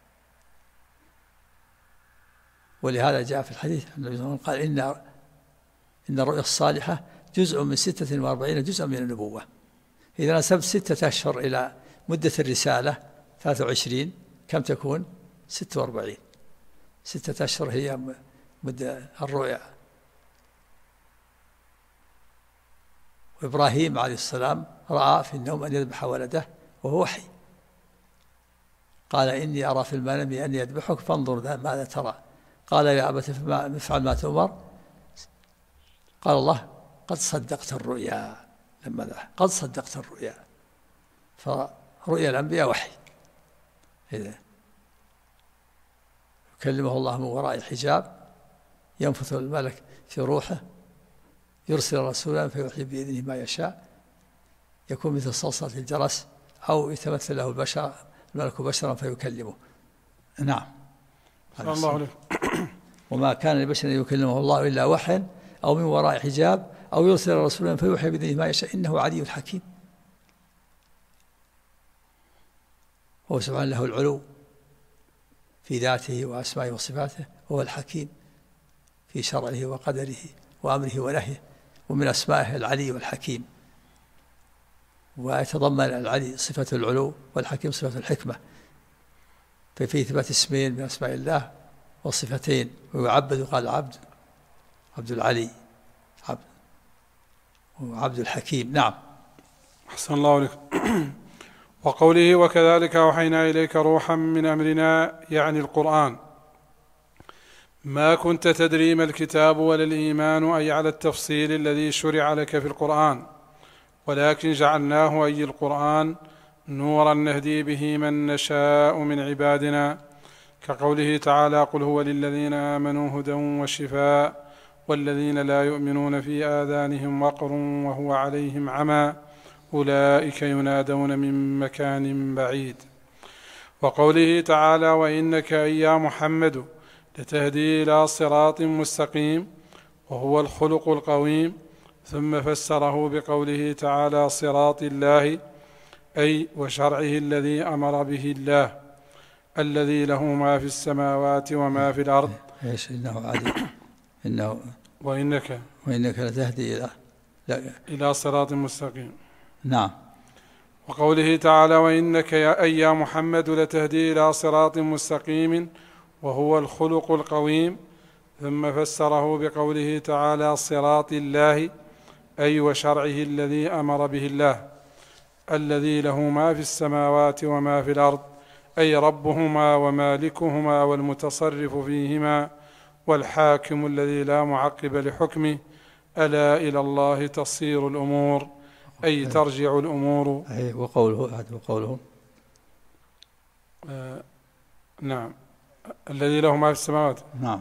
ولهذا جاء في الحديث النبي صلى الله عليه وسلم قال إن الرؤيا الصالحة جزء من 46 جزء من النبوة. إذا نسبت 6 أشهر إلى مدة الرسالة 23 كم تكون؟ 46. 6 أشهر هي مدة الرؤيا. وإبراهيم عليه السلام رأى في النوم أن يذبح ولده وهو وحي، قال إني أرى في المنام أني يذبحك فانظر ماذا ترى، قال يا أبت افعل ما تؤمر، قال الله قد صدقت الرؤيا. لما ذبح قد صدقت الرؤيا، فرؤيا الأنبياء وحي. إذا يكلمه الله من وراء الحجاب، ينفث الملك في روحه، يرسل رسولا فيوحي بإذنه ما يشاء، يكون مثل صلصلة الجرس، أو يتمثل له الملك بشرا فيكلمه. نعم. الله عليك. وما كان لبشر أن يكلمه الله إلا وحي أو من وراء حجاب أو يرسل رسولا فيوحي بإذنه ما يشاء إنه علي حكيم. هو سبحانه له العلو في ذاته وأسمائه وصفاته، هو الحكيم في شرعه وقدره وأمره ونهيه، ومن أسمائه العلي والحكيم، ويتضمن العلي صفة العلو والحكيم صفة الحكمة، ففي إثبات اسمين من أسماء الله وصفتين، ويعبد قال عبد العلي وعبد الحكيم. نعم. أحسن الله عليكم. وقوله وكذلك أوحينا إليك روحا من أمرنا، يعني القرآن. ما كنت تدري ما الكتاب ولا الإيمان، أي على التفصيل الذي شرع لك في القرآن، ولكن جعلناه أي القرآن نورا نهدي به من نشاء من عبادنا، كقوله تعالى قل هو للذين آمنوا هدى وشفاء والذين لا يؤمنون في آذانهم وقر وهو عليهم عمى أولئك ينادون من مكان بعيد. وقوله تعالى وإنك يا محمد لتهدي إلى صراط مستقيم وهو الخلق القويم، ثم فسره بقوله تعالى صراط الله أي وشرعه الذي أمر به الله، الذي له ما في السماوات وما في الأرض. إنه وإنك لتهدي إلى صراط مستقيم. نعم. وقوله تعالى وإنك يا محمد لتهدي إلى صراط مستقيم وهو الخلق القويم، ثم فسره بقوله تعالى صراط الله أي وشرعه الذي أمر به الله، الذي له ما في السماوات وما في الأرض، أي ربهما ومالكهما والمتصرف فيهما والحاكم الذي لا معقب لحكمه، ألا إلى الله تصير الأمور أي ترجع الأمور. وقوله نعم الذي له ما في السماوات. نعم.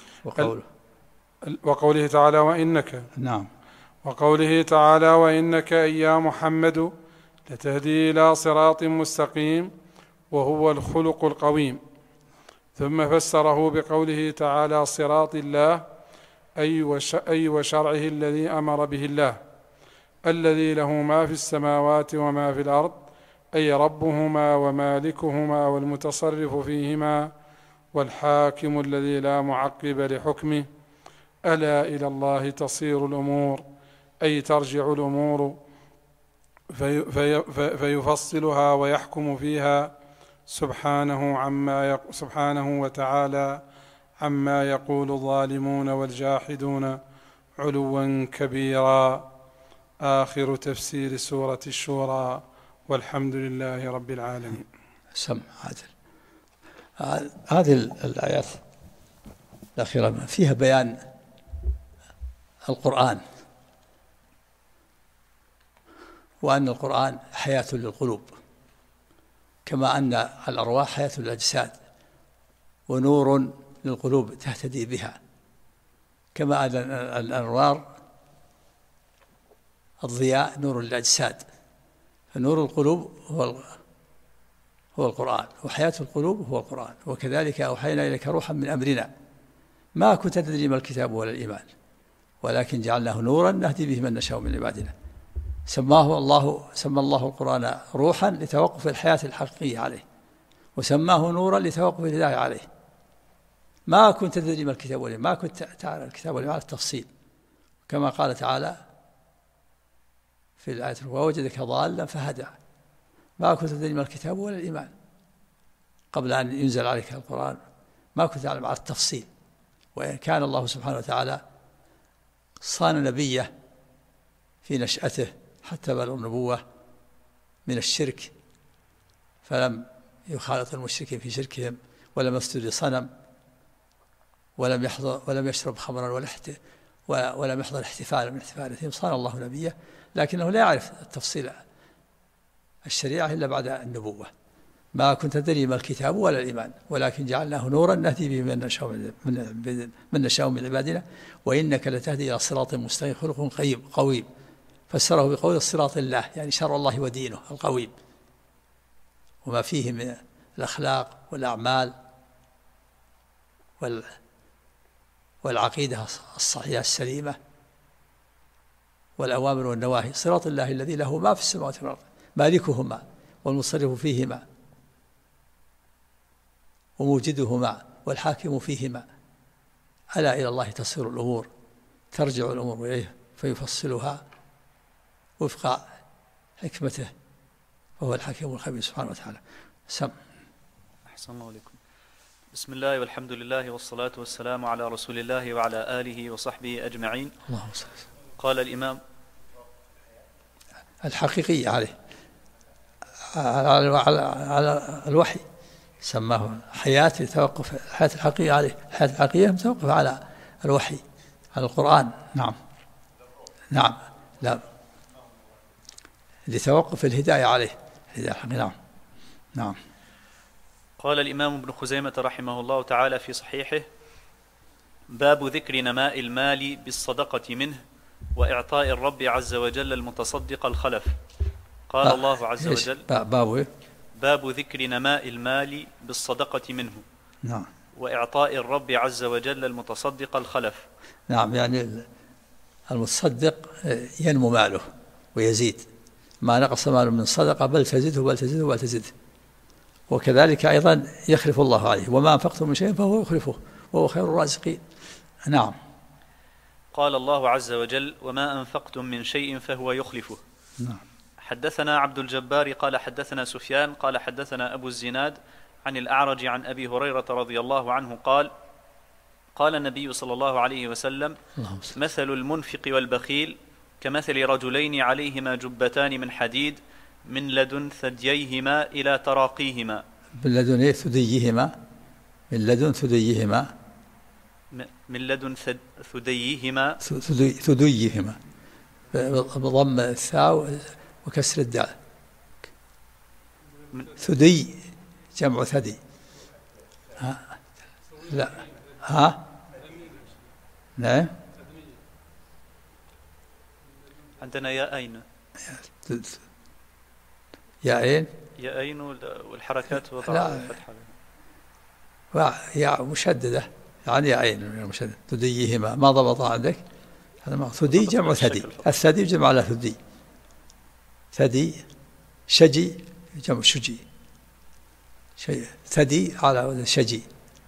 وقوله تعالى وإنك. نعم. وقوله تعالى وإنك يا محمد لتهدي إلى صراط مستقيم وهو الخلق القويم، ثم فسره بقوله تعالى صراط الله أي وشرعه الذي أمر به الله، الذي له ما في السماوات وما في الأرض، أي ربهما ومالكهما والمتصرف فيهما والحاكم الذي لا معقب لحكمه، ألا إلى الله تصير الأمور أي ترجع الأمور، فيفصلها ويحكم فيها سبحانه وتعالى عما يقول الظالمون والجاحدون علوا كبيرا. آخر تفسير سورة الشورى، والحمد لله رب العالمين. سمع هذه الآيات الأخيرة فيها بيان القرآن، وأن القرآن حياة للقلوب، كما أن الأرواح حياة للأجساد ونور للقلوب تهتدي بها، كما أن الأنوار الضياء نور للأجساد، فنور القلوب هو القرآن، وحياة القلوب هو القرآن. وكذلك أوحينا إليك روحا من أمرنا ما كنت تدري ما الكتاب ولا الإيمان، ولكن جعلناه نورا نهدي به من نشاء من عبادنا. سمى الله القرآن روحا لتوقف الحياة الحقيقية عليه، وسماه نورا لتوقف الهداية عليه. ما كنت تدري ما الكتاب ولا ما كنت تعرف الكتاب ولا على التفصيل، كما قال تعالى في الآية ووجدك ضالا فهدى. ما كنت تدري ما الكتاب ولا الإيمان قبل أن ينزل عليك القرآن، ما كنت تعلم على التفصيل. وإن كان الله سبحانه وتعالى صان نبيه في نشأته حتى بلغ النبوة من الشرك، فلم يخالط المشركين في شركهم، ولم يسجد لصنم، ولم يشرب خمرا ولم يحضر احتفالا من احتفالاتهم. صان الله نبيه، لكنه لا يعرف التفصيل الشريعة إلا بعد النبوة. ما كنت تدري ما الكتاب ولا الإيمان، ولكن جعلناه نورا نهدي به من نشاء من عبادنا، وإنك لتهدي إلى صراط مستقيم خلق قويم. فسره بقول الصراط الله، يعني شرع الله ودينه القويم، وما فيه من الأخلاق والأعمال والعقيدة الصحيحة السليمة والأوامر والنواهي. صراط الله الذي له ما في السماوات والأرض، مالكهما والمصرف فيهما وموجدهما والحاكم فيهما، ألا إلى الله تصير الأمور، ترجع الأمور إليه فيفصلها وفق حكمته، وهو الحكيم الخبير سبحانه وتعالى. أحسن الله عليكم. بسم الله والحمد لله والصلاة والسلام على رسول الله وعلى آله وصحبه أجمعين. اللهم صل. قال الإمام الحقيقية على الوحي، سماه حياة يتوقف، الحياة الحقيقية عليه، الحياة الحقيقية متوقف على الوحي، على القرآن. نعم نعم، لا لتوقف الهداية عليه، الهداية الحقيقية. نعم نعم. قال الإمام ابن خزيمة رحمه الله تعالى في صحيحه: باب ذكر نماء المال بالصدقة منه وإعطاء الرب عز وجل المتصدق الخلف. قال الله عز وجل: باب ذكر نماء المال بالصدقة منه. نعم. وإعطاء الرب عز وجل المتصدق الخلف. نعم، يعني المتصدق ينمو ماله ويزيد، ما نقص ماله من صدقة بل تزيده بل تزيده بل تزيده. وكذلك أيضا يخلف الله عليه، وما أنفقتم من شيء فهو يخلفه وهو خير الرازقين. نعم. قال الله عز وجل: وما أنفقتم من شيء فهو يخلفه. نعم. حدثنا عبد الجبار قال حدثنا سفيان قال حدثنا أبو الزناد عن الأعرج عن أبي هريرة رضي الله عنه قال: قال النبي صلى الله عليه وسلم: مثل المنفق والبخيل كمثل رجلين عليهما جبتان من حديد من لدن ثدييهما إلى تراقيهما. من لدن ثدييهما، من لدن ثدييهما، من لدن ثدييهما، ثدييهما بضم الثاء وكسر الدال. ثدي جمع ثدي. لا نعم، عندنا ياءين، ياءين والحركات وضع الفتحة ياء مشددة، يعني ياءين مشددة. ثديهما ما ضبط عندك هذا، ما ثدي جمع ثدي، الثدي جمع على ثدي، ثدي شجي جمع شجي، ثدي على شجي.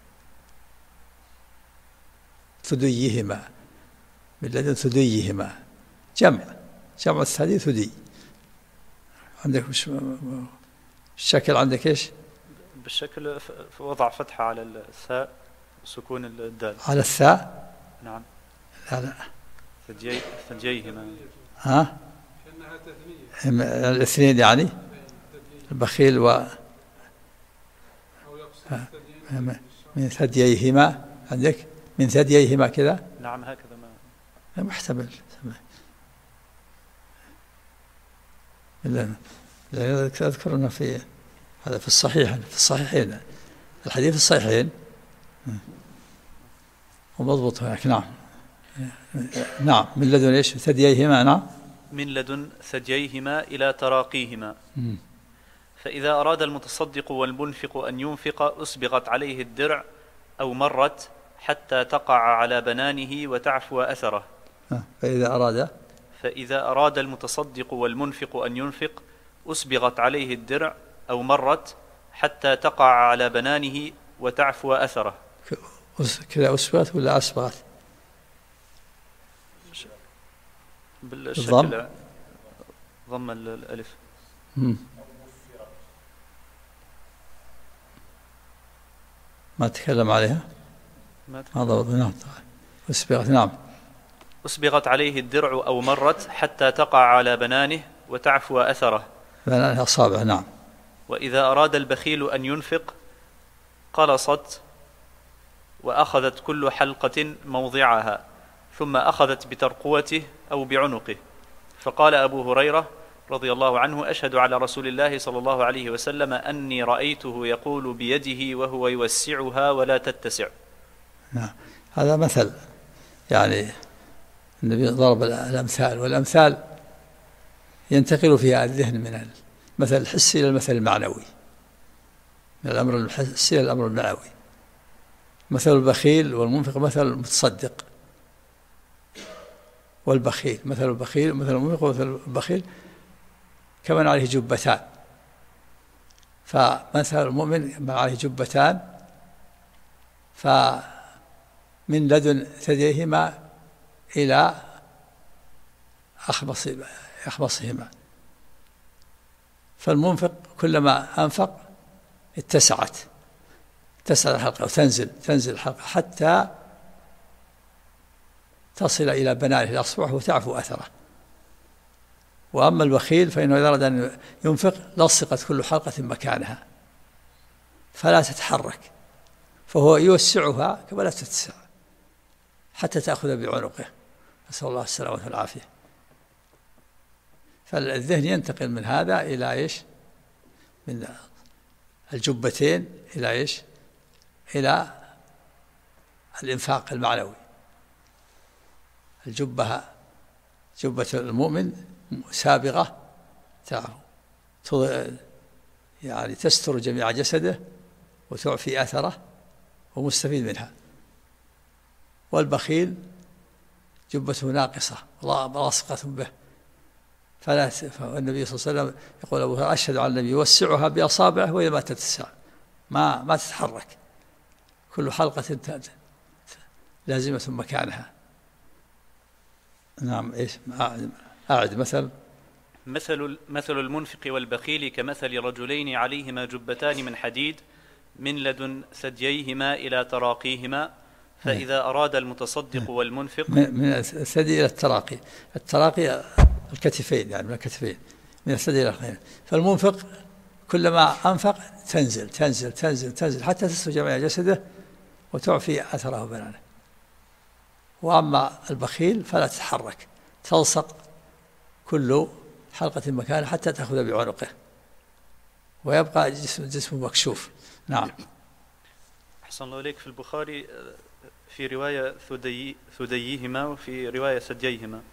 ثديهما من لدن ثديهما جمع الثدي ثدي. عندك الشكل عندك ايش؟ بالشكل وضع فتحة على الثاء وسكون الدال على الثاء. نعم. لا ثدييهما. الاثنين يعني البخيل من ثدييهما، عندك من ثدييهما كذا. نعم هكذا ما محتمل. أذكر أنه في هذا في الصحيحين الحديث الصحيحين ومضبوط هناك. نعم نعم. من لدن ايش؟ ثدييهما. نعم، من لدن ثدييهما إلى تراقيهما. فإذا أراد المتصدق والمنفق أن ينفق أسبغت عليه الدرع أو مرت حتى تقع على بنانه وتعفو أثره. فإذا أراد المتصدق والمنفق أن ينفق أسبغت عليه الدرع أو مرت حتى تقع على بنانه وتعفو أثره. كذا أسبغت ولا أسبغت؟ بالشكل ضم الألف. ما تكلم عليها، ما ضبط. نعم أسبغت. نعم. أسبغت عليه الدرع أو مرت حتى تقع على بنانه وتعفو أثره، بنانه أصابع. نعم. وإذا أراد البخيل أن ينفق قلصت وأخذت كل حلقة موضعها ثم أخذت بترقوته أو بعنقه. فقال أبو هريرة رضي الله عنه: أشهد على رسول الله صلى الله عليه وسلم أني رأيته يقول بيده وهو يوسعها ولا تتسع. نعم. هذا مثل، يعني النبي ضرب الأمثال، والأمثال ينتقل فيها الذهن من المثل الحسي إلى المثل المعنوي، من الأمر الحسي إلى الأمر المعنوي. مثل البخيل والمنفق مثل المتصدق والبخيل، مثل البخيل مثل المنفق ومثل البخيل كمن عليه جبتان. فمثل المؤمن من عليه جبتان، فمن من لدن ثديهما إلى أخمصهما. فالمنفق كلما أنفق اتسعت الحلقة وتنزل الحلقة حتى تصل إلى بنانه الأصبع وتعفو أثره. وأما البخيل فإنه إذا أراد أن ينفق لصقت كل حلقة مكانها فلا تتحرك، فهو يوسعها كما لا تتسع حتى تأخذ بعنقه، نسأل الله السلامة والعافية. فالذهن ينتقل من هذا إلى إيش؟ من الجبتين إلى إيش؟ إلى الإنفاق المعنوي. جبة المؤمن سابغة يعني تستر جميع جسده وتعفي أثره ومستفيد منها. والبخيل جبته ناقصة لاصقة به، فالنبي صلى الله عليه وسلم يقول أبو هريرة أشهد على النبي يوسعها بأصابعه وإذا ما تتسع ما تتحرك، كل حلقة لازمة مكانها. نعم. إيش أعد مثل المنفق والبخيل كمثل رجلين عليهما جبتان من حديد من لدن ثدييهما إلى تراقيهما، فإذا أراد المتصدق والمنفق من الثدي إلى التراقي الكتفين، يعني من الكتفين من الثدي إلى الخير. فالمنفق كلما أنفق تنزل حتى تستر جميع جسده وتعفي أثره وبنانه. وأما البخيل فلا تتحرك، تلصق كل حلقة مكان حتى تأخذ بعنقه ويبقى جسمه مكشوف. نعم. أحسن الله إليك. في البخاري في رواية ثدييهما وفي رواية ثدييهما.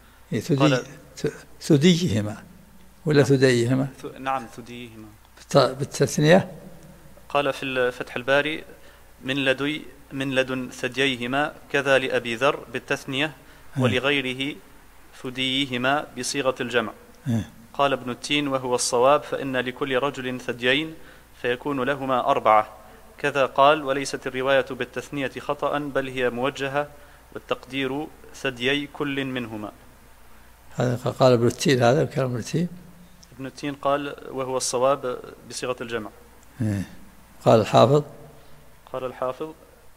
ثدييهما ولا ثدييهما؟ نعم ثدييهما بالتثنية. قال في فتح الباري من لدن ثدييهما، كذا لأبي ذر بالتثنية ولغيره ثدييهما بصيغة الجمع. قال ابن التين وهو الصواب، فإن لكل رجل ثديين فيكون لهما 4. كذا قال وليست الرواية بالتثنية خطأ بل هي موجهة والتقدير ثديي كل منهما. هذا قال ابن التين، هذا كلام ابن التين قال وهو الصواب بصيغة الجمع. قال الحافظ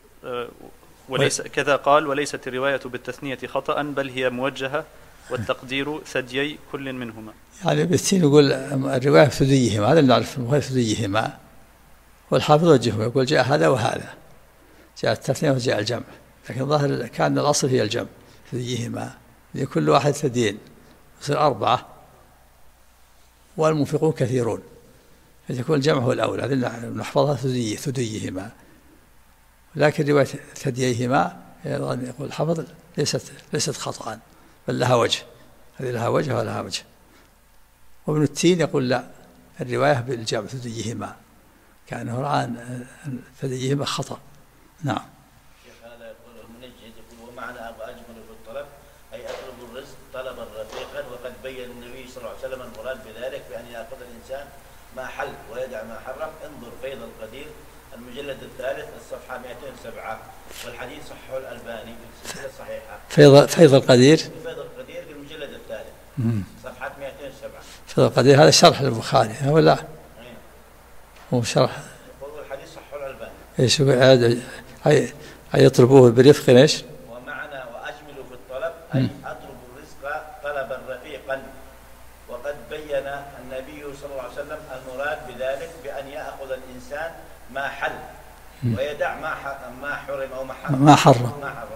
كذا قال وليست الرواية بالتثنية خطأ بل هي موجهة والتقدير ثديي كل منهما. يعني بالتين يقول الرواية ثدييهما، هذا اللي نعرف البخاري ثدييهما، والحافظ وجهه يقول جاء هذا وهذا، جاء التثنية وجاء الجمع، لكن ظاهر كان الأصل هي الجمع ثدييهما، لكل واحد ثديين يصير 4 والمنفقون كثيرون، فيكون الجمع هو الأولى، هذه نحفظها ثدييهما. لكن رواية ثدييهما يقول الحافظ ليست خطأ بل لها وجه، هذه لها وجه ولها وجه. وابن التين يقول لا، الرواية بالجمع ثدييهما، كأنه رأى ثدييهما خطأ. نعم. هذا يقول المنجد يقول ومعنى أجمل في الطلب أي أطلب الرزق طلبا رفيقا، وقد بين النبي صلى الله عليه وسلم المراد بذلك بأن يأخذ الإنسان ما حل ويدع ما حرم. انظر فيض القدير المجلد 3 الصفحة 207، والحديث صححه الألباني في السلسلة الصحيحة. فيض القدير في المجلد 3 صفحة 207. فيض القدير هذا شرح للبخاري ولا هو شرح؟ يقول الحديث صححه الألباني. ايش هي يطلبوه برفق ايش؟ ومعنى وأجمل في الطلب أي أطلب الرزق طلبا رفيقا، وقد بين النبي صلى الله عليه وسلم المراد بذلك بأن يأخذ الإنسان ما حل ويدع ما حرم أو ما حرم.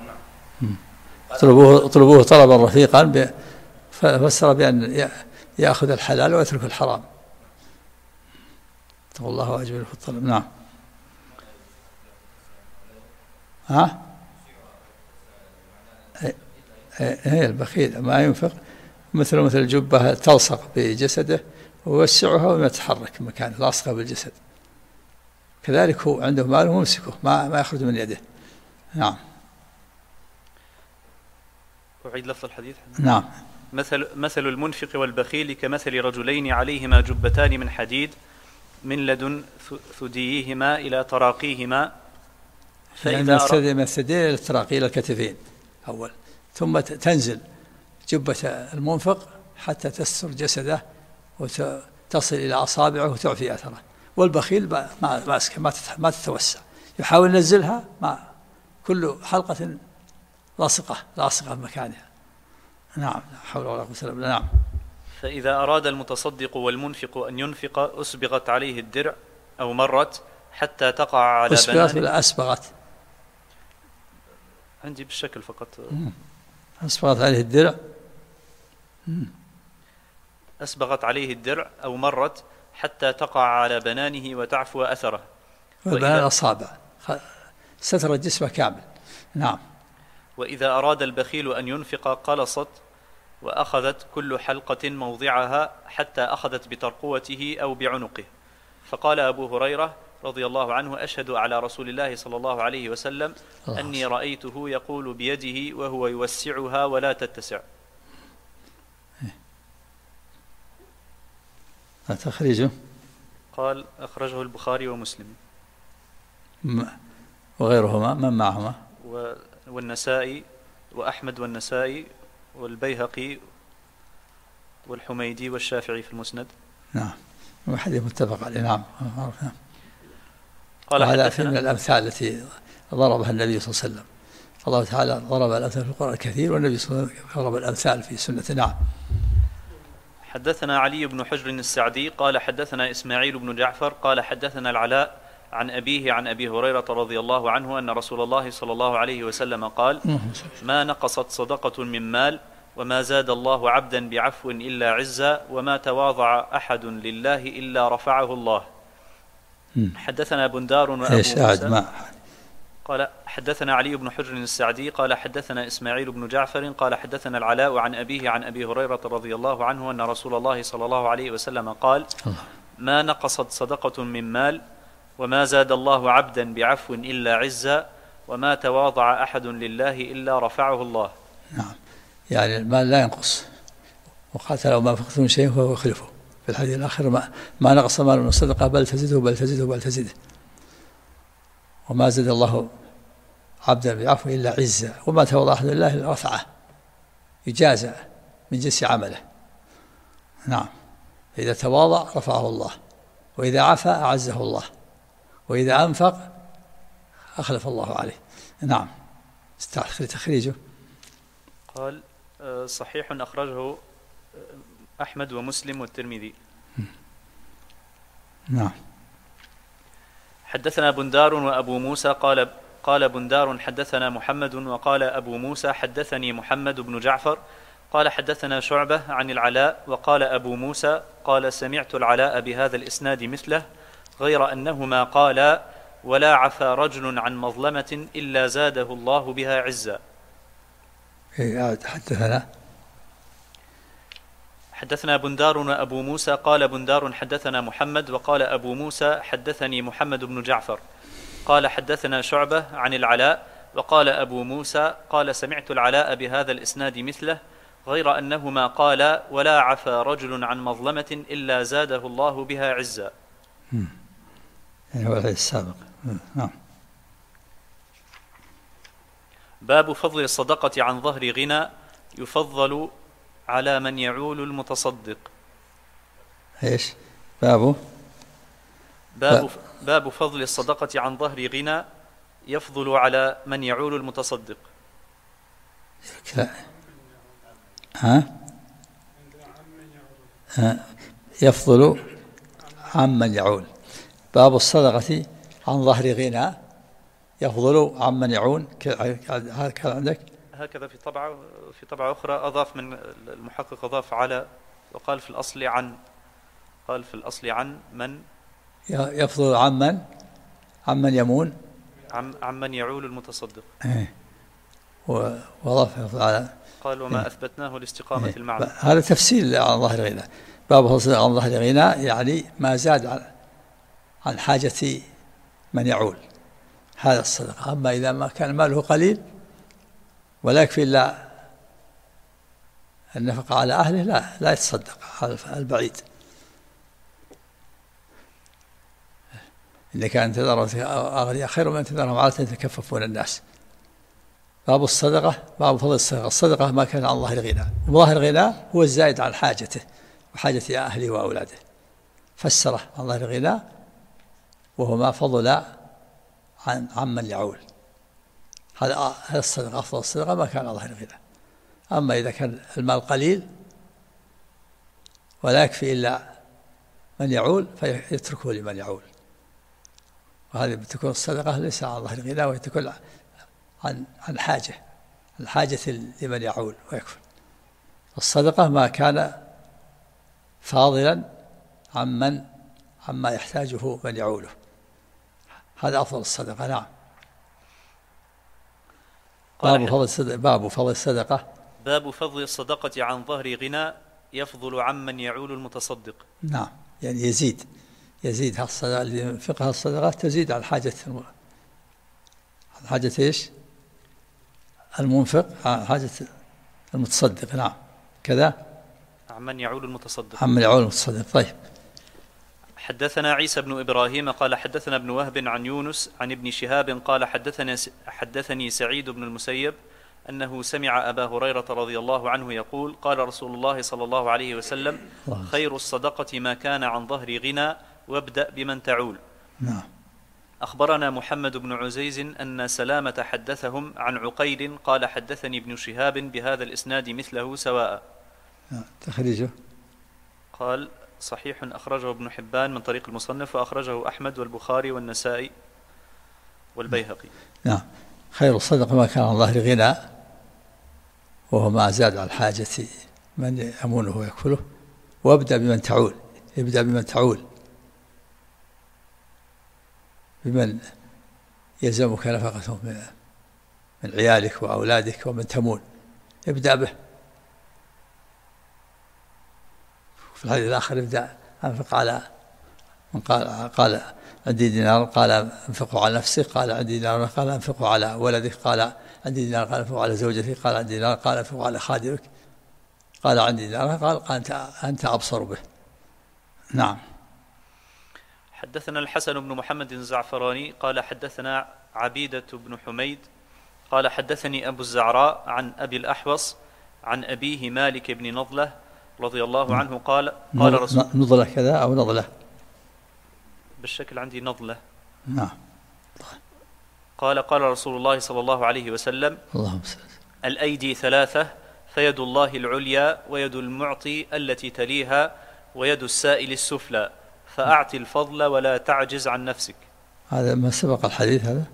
اطلبوه طلبا رفيقا، فسر بأن يأخذ الحلال ويترك الحرام. اتقوا الله وأجملوا في الطلب. نعم. هي البخيل ما ينفق مثل الجبة تلصق بجسده ويوسعها وما تتحرك مكانه، لاصقة بالجسد. كذلك هو عنده مال وممسكه ما يخرج من يده. نعم. أعيد لفظ الحديث. نعم. مثل المنفق والبخيل كمثل رجلين عليهما جبتان من حديد من لدن ثدييهما إلى تراقيهما، من الثديين إلى التراقي إلى الكتفين أول، ثم تنزل جبة المنفق حتى تستر جسده وتصل إلى أصابعه وتعفي أثره. والبخيل ما تتوسع، يحاول ينزلها مع كل حلقة لاصقة بمكانها. نعم، لا حول ولا قوة إلا بالله. نعم. فإذا أراد المتصدق والمنفق أن ينفق أسبغت عليه الدرع أو مرت حتى تقع على بنانه. أسبغت ولا أسبغت؟ عندي بالشكل فقط. أسبغت عليه الدرع. أسبغت عليه الدرع أو مرت حتى تقع على بنانه وتعفو أثره. والبنان الأصابع، ستر الجسم كامل. نعم. وإذا أراد البخيل أن ينفق قلصت وأخذت كل حلقة موضعها حتى أخذت بترقوته أو بعنقه. فقال أبو هريرة رضي الله عنه: أشهد على رسول الله صلى الله عليه وسلم أني رأيته يقول بيده وهو يوسعها ولا تتسع. تخريجه قال: أخرجه البخاري ومسلم وغيرهما، من معهما؟ والنسائي وأحمد والنسائي والبيهقي والحميدي والشافعي في المسند. نعم، وحديث متفق عليه. نعم. قال: هذا في من الأمثال التي ضربها النبي صلى الله عليه وسلم. الله تعالى ضرب الأمثال في القرآن الكثير، والنبي صلى الله عليه وسلم ضرب الأمثال في سنة. نعم. حدثنا علي بن حجر السعدي قال حدثنا إسماعيل بن جعفر قال حدثنا العلاء عن أبيه عن أبي هريرة رضي الله عنه أن رسول الله صلى الله عليه وسلم قال: ما نقصت صدقة من مال وما زاد الله عبدا بعفو إلا عزا وما تواضع أحد لله إلا رفعه الله. حدثنا بندار وأبو موسى قال حدثنا علي بن حجر السعدي قال حدثنا إسماعيل بن جعفر قال حدثنا العلاء عن أبيه عن أبي هريرة رضي الله عنه أن رسول الله صلى الله عليه وسلم قال: ما نقصت صدقة من مال وما زاد الله عبدا بعفو إلا عزا وما تواضع أحد لله إلا رفعه الله. نعم، يعني المال لا ينقص، وقاتل لو ما أنفقتم من شيء فهو يخلفه. في الحديث الآخر ما نقص مال من الصدقة بل تزيده بل تزيده بل تزيده، وما زاد الله عبدا بعفو إلا عزا وما تواضع أحد لله إلا رفعه، يجازى من جنس عمله. نعم، إذا تواضع رفعه الله، وإذا عفا أعزه الله، وإذا أنفق أخلف الله عليه. نعم. تخريجه قال: صحيح أخرجه أحمد ومسلم والترمذي. نعم. حدثنا بندار وأبو موسى قال بندار حدثنا محمد وقال أبو موسى حدثني محمد بن جعفر قال حدثنا شعبة عن العلاء وقال أبو موسى قال سمعت العلاء بهذا الإسناد مثله غير أنهما قالا: ولا عفا رجل عن مظلمة إلا زاده الله بها عزا. حدثنا بندار وأبو موسى قال بندار حدثنا محمد وقال أبو موسى حدثني محمد بن جعفر قال حدثنا شعبة عن العلاء وقال أبو موسى قال سمعت العلاء بهذا الإسناد مثله غير أنهما قالا: ولا عفا رجل عن مظلمة إلا زاده الله بها عزا. يعني هو السابق. نعم. باب فضل الصدقة عن ظهر غنى يفضل على من يعول المتصدق. ايش باب فضل الصدقة عن ظهر غنى يفضل على من يعول المتصدق. يفضل عمن يعول. باب الصدقة عن ظهر غنى يفضل عمن يعول. هكذا عندك؟ هكذا في طبعة أخرى أضاف من المحقق أضاف على وقال في الأصل عن من يفضل عمن يمون عمن يعول المتصدق. وضاف يفضل على قال: وما أثبتناه لاستقامة المعنى. هذا تفسير عن ظهر غنى. باب الصدقة عن ظهر غنى يعني ما زاد عن حاجة من يعول، هذا الصدقة. أما إذا ما كان ماله قليل ولا يكفي إلا النفقة على أهله لا يتصدق على البعيد. إنك أن تذرهم أغنياء خير من أن تذرهم عالة يتكففون الناس. باب الصدقة، باب فضل الصدقة. الصدقة ما كان عن ظاهر غنى، وظاهر غنى هو الزائد عن حاجته وحاجة أهله وأولاده، فسره عن ظاهر غنى وهو ما فضل عمن يعول. هذا الصدقة، أفضل الصدقة ما كان عن ظاهر غنى. أما إذا كان المال قليل ولا يكفي إلا من يعول فيتركه لمن يعول، وهذه بتكون الصدقة ليس عن ظاهر غنى، وتكون عن حاجة لمن يعول ويكفل. الصدقة ما كان فاضلا عما يحتاجه من يعوله، هذا أفضل الصدقة. نعم. باب فضل الصدقة. باب فضل الصدقة عن ظهر غنى يفضل عمن يعول المتصدق. نعم، يعني يزيد الصدقة اللي ينفقها الصدقة تزيد عن حاجة إيش؟ المنفق، عن حاجة المتصدق. نعم كذا، عمن يعول المتصدق. عمن يعول المتصدق. طيب. حدثنا عيسى بن إبراهيم قال حدثنا ابن وهب عن يونس عن ابن شهاب قال حدثني سعيد بن المسيب أنه سمع أبا هريرة رضي الله عنه يقول قال رسول الله صلى الله عليه وسلم خير الصدقة ما كان عن ظهر غنى وابدأ بمن تعول. نعم. أخبرنا محمد بن عزيز أن سلامة حدثهم عن عقيل قال حدثني ابن شهاب بهذا الإسناد مثله سواء. تخريجه قال صحيح أخرجه ابن حبان من طريق المصنف، وأخرجه أحمد والبخاري والنسائي والبيهقي. نعم. خير الصدقة ما كان عن ظهر غنى وهو ما زاد عن حاجة من يأمونه ويكفله، وابدأ بمن تعول. ابدأ بمن تعول، بمن يلزمك نفقته من عيالك وأولادك ومن تمون، ابدأ به. في الحديث الآخر ابدأ أنفق على من قال عندي دينار قال انفقه على نفسك، قال عندي دينار قال انفقه على ولدك، قال عندي دينار قال انفقه على زوجتك، قال عندي دينار قال انفقه على خادمك، قال عندي دينار قال أنت أبصر به. نعم. حدثنا الحسن بن محمد الزعفراني قال حدثنا عبيدة بن حميد قال حدثني أبو الزعراء عن أبي الأحوص عن أبيه مالك بن نضلة رضي الله عنه قال رسول نضلة كذا أو نضلة؟ بالشكل عندي نضلة. نعم. قال رسول الله صلى الله عليه وسلم اللهم صل. الأيدي ثلاثة فيد الله العليا ويد المعطي التي تليها ويد السائل السفلى فأعطي الفضل ولا تعجز عن نفسك. هذا ما سبق الحديث، هذا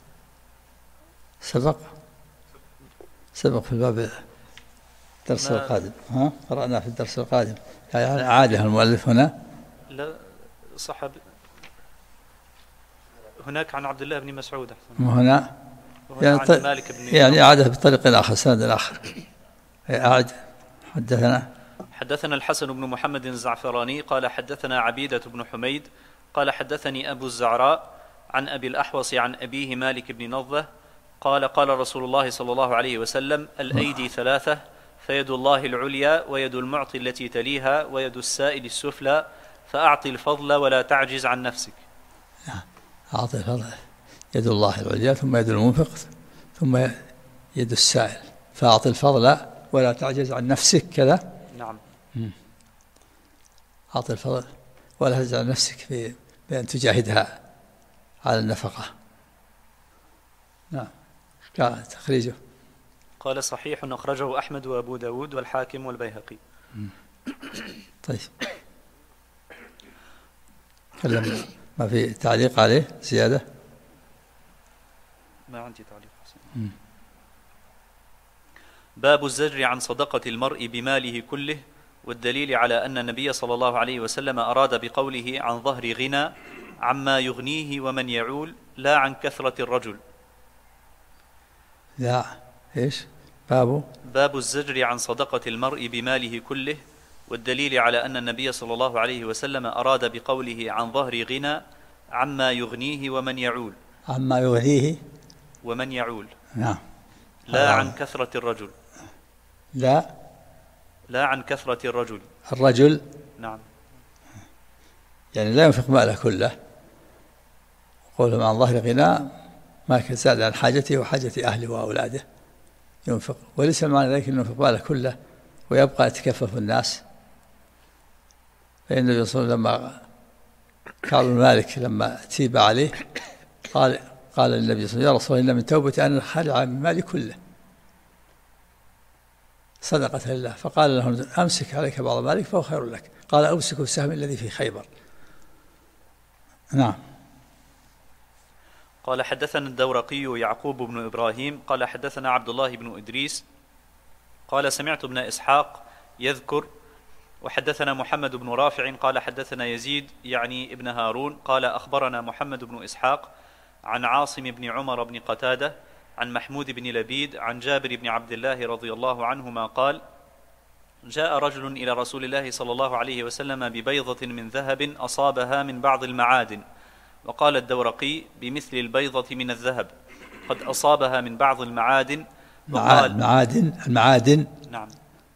سبق في الباب الدرس القادم. قرأنا في الدرس القادم، يعني عادها المؤلف هنا. لا صحب هناك عن عبد الله بن مسعود وهنا يعني عن مالك بن يعني عادها بطريق آخر، سند آخر. أعد. حدثنا الحسن بن محمد الزعفراني قال حدثنا عبيدة بن حميد قال حدثني أبو الزعراء عن أبي الأحوص عن أبيه مالك بن نضلة قال رسول الله صلى الله عليه وسلم الأيدي ثلاثة فيد الله العليا ويد المعطي التي تليها ويد السائل السفلى فأعطي الفضل ولا تعجز عن نفسك. أعطي الفضل، يد الله العليا ثم يد المنفق ثم يد السائل، فأعطي الفضل ولا تعجز عن نفسك كذا. نعم. أعطي الفضل ولا تعجز عن نفسك بأن تجاهدها على النفقة. نعم. قال تخريجه قال صحيح أخرجه أحمد وأبو داود والحاكم والبيهقي. طيب. كلم ما في تعليق عليه زيادة؟ ما عندي تعليق حسن. باب الزجر عن صدقة المرء بماله كله، والدليل على أن النبي صلى الله عليه وسلم أراد بقوله عن ظهر غنى عما يغنيه ومن يعول لا عن كثرة الرجل. لا إيش؟ باب الزجر عن صدقة المرء بماله كله، والدليل على أن النبي صلى الله عليه وسلم أراد بقوله عن ظهر غنى عما يغنيه ومن يعول. عما يغنيه ومن يعول. نعم. لا عن كثرة الرجل. لا عن كثرة الرجل. نعم. يعني لا ينفق ماله كله، قولهم عن ظهر غنى ما زاد عن حاجته وحاجة أهله وأولاده ينفق، وليس معنى ذلك أنه ينفق ماله كله ويبقى يتكفف الناس. فإن النبي صلى الله عليه وسلم لما كعب بن مالك لما تيب عليه قال للنبي صلى الله عليه وسلم: يا رسول الله، إن من توبتي أن خلع من مالي كله صدقة لله. فقال له: أمسك عليك بعض مالك فهو خير لك. قال: أمسك السهم الذي في خيبر. نعم. قال: حدثنا الدورقي يعقوب بن إبراهيم قال: حدثنا عبد الله بن إدريس قال: سمعت ابن إسحاق يذكر، وحدثنا محمد بن رافع قال: حدثنا يزيد يعني ابن هارون قال: أخبرنا محمد بن إسحاق عن عاصم بن عمر بن قتادة عن محمود بن لبيد عن جابر بن عبد الله رضي الله عنهما قال: جاء رجل إلى رسول الله صلى الله عليه وسلم ببيضة من ذهب أصابها من بعض المعادن. وقال الدورقي: بمثل البيضة من الذهب، قد أصابها من بعض المعادن. وقال المعادن. نعم.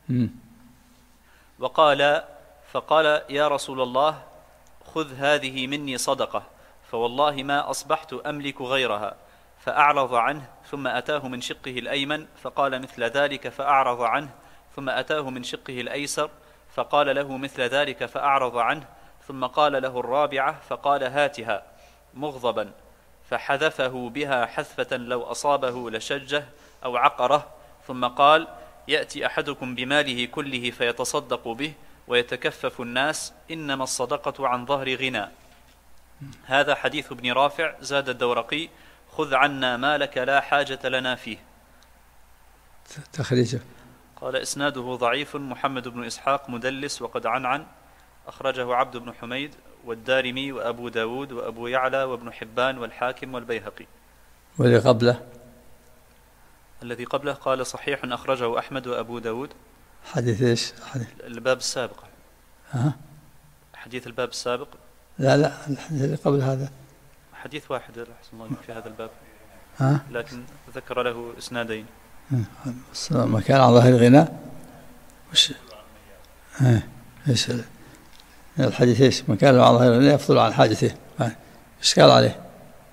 فقال: يا رسول الله، خذ هذه مني صدقة، فوالله ما أصبحت أملك غيرها. فأعرض عنه، ثم أتاه من شقه الأيمن فقال مثل ذلك فأعرض عنه، ثم أتاه من شقه الأيسر فقال له مثل ذلك فأعرض عنه، ثم قال له الرابعة فقال: هاتها، مغضبا، فحذفه بها حذفة لو أصابه لشجه أو عقره. ثم قال: يأتي أحدكم بماله كله فيتصدق به ويتكفف الناس، إنما الصدقة عن ظهر غنى. هذا حديث ابن رافع. زاد الدورقي: خذ عنا مالك لا حاجة لنا فيه. تخريجه. قال: إسناده ضعيف، محمد بن إسحاق مدلس وقد عنعن، أخرجه عبد بن حميد والدارمي وأبو داود وأبو يعلى وابن حبان والحاكم والبيهقي. والذي قبله؟ الذي قبله قال: صحيح، أخرجه أحمد وأبو داود. حديث إيش؟ الباب السابق. حديث الباب السابق. لا الحديث اللي قبل هذا حديث واحد أحسن الله في هذا الباب، لكن ذكر له إسنادين. ما كان عن ظهر غنى وش ايش الحديث؟ ايش ما كان عن ظهر غنى يفضل عن حاجته، ايش قال عليه؟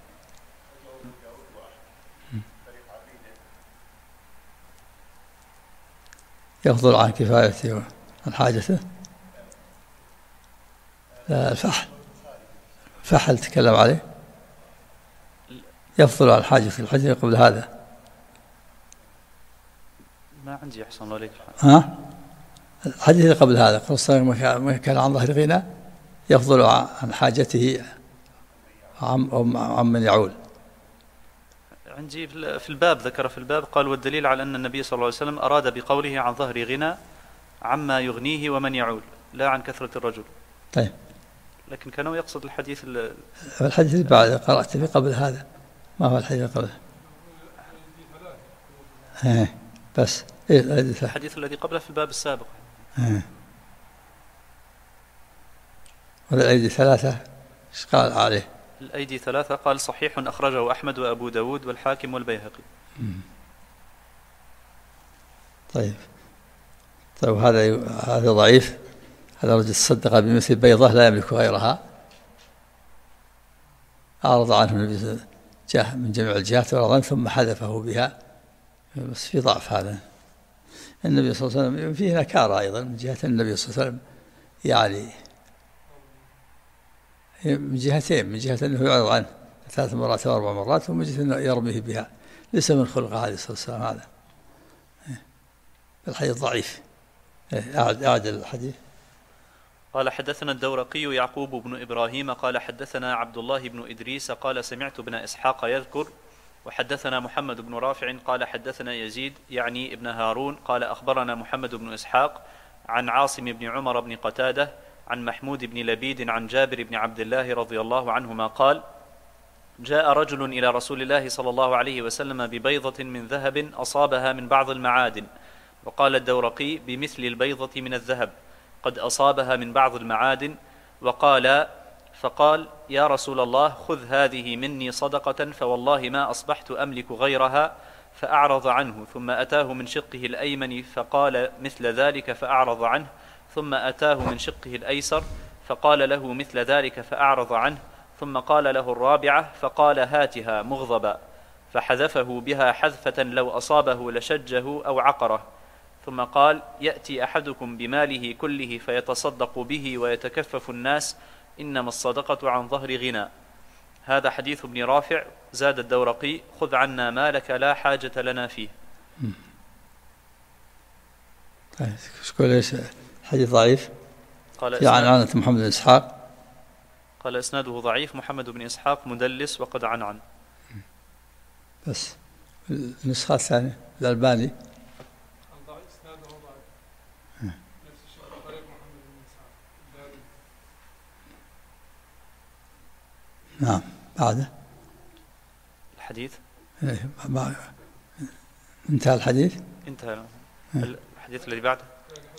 يفضل عن كفايته وعن حاجته. لا، الفحل تكلم عليه، يفضل عن حاجته. الحديث قبل هذا ما عندي أحسن الله عليك. الحديث اللي قبل هذا قال: ما كان عن ظهر غنى يفضل عن حاجته عن من يعول. عندي في الباب ذكر في الباب قال: والدليل على أن النبي صلى الله عليه وسلم أراد بقوله عن ظهر غنى عما يغنيه ومن يعول، لا عن كثرة الرجل. طيب، لكن كانوا يقصد الحديث اللي بعد قرأت في قبل هذا. ما هو الحديث قبل؟ بس الحديث الذي قبله في الباب السابق. والأيدي ثلاثة ايش قال عليه؟ الأيدي ثلاثة قال: صحيح، أخرجه أحمد وأبو داود والحاكم والبيهقي. طيب هذا ضعيف. هذا رجل تصدق بمثل بيضة لا يملك غيرها، أعرض عنه النبي جاء من جميع الجهات والأرض ثم حذفه بها، بس في ضعف هذا. النبي صلى الله عليه وسلم فيه نكارة أيضا من جهة النبي صلى الله عليه وسلم، يعني من جهتين: من جهة أنه يعرض عنه 3 مرات و4 مرات، ومن جهة أنه يرميه بها. ليس من خلق عليه الصلاة والسلام هذا. الحديث ضعيف. أعد الحديث. قال: حدثنا الدورقي يعقوب بن إبراهيم قال: حدثنا عبد الله بن إدريس قال: سمعت ابن إسحاق يذكر، وحدثنا محمد بن رافع قال: حدثنا يزيد يعني ابن هارون قال: أخبرنا محمد بن إسحاق عن عاصم بن عمر بن قتادة عن محمود بن لبيد عن جابر بن عبد الله رضي الله عنهما قال: جاء رجل إلى رسول الله صلى الله عليه وسلم ببيضة من ذهب أصابها من بعض المعادن. وقال الدورقي: بمثل البيضة من الذهب، قد أصابها من بعض المعادن. فقال: يا رسول الله، خذ هذه مني صدقة، فوالله ما أصبحت أملك غيرها. فأعرض عنه، ثم أتاه من شقه الأيمن فقال مثل ذلك فأعرض عنه، ثم أتاه من شقه الأيسر فقال له مثل ذلك فأعرض عنه، ثم قال له الرابعة فقال هاتها مغضبا، فحذفه بها حذفة لو أصابه لشجه أو عقره. ثم قال يأتي أحدكم بماله كله فيتصدق به ويتكفف الناس، إنما الصدقة عن ظهر غنى. هذا حديث ابن رافع. زاد الدورقي خذ عنا مالك لا حاجة لنا فيه. شكون ليش حديث ضعيف؟ قال عنعنة محمد بن إسحاق. قال إسناده ضعيف، محمد بن إسحاق مدلس وقد عنعن. بس النسخة الثانية الألباني إسناده ضعيف نفس الشيء طريق محمد بن إسحاق. نعم. بعده الحديث انتهى الحديث. انتهى الحديث الذي بعده.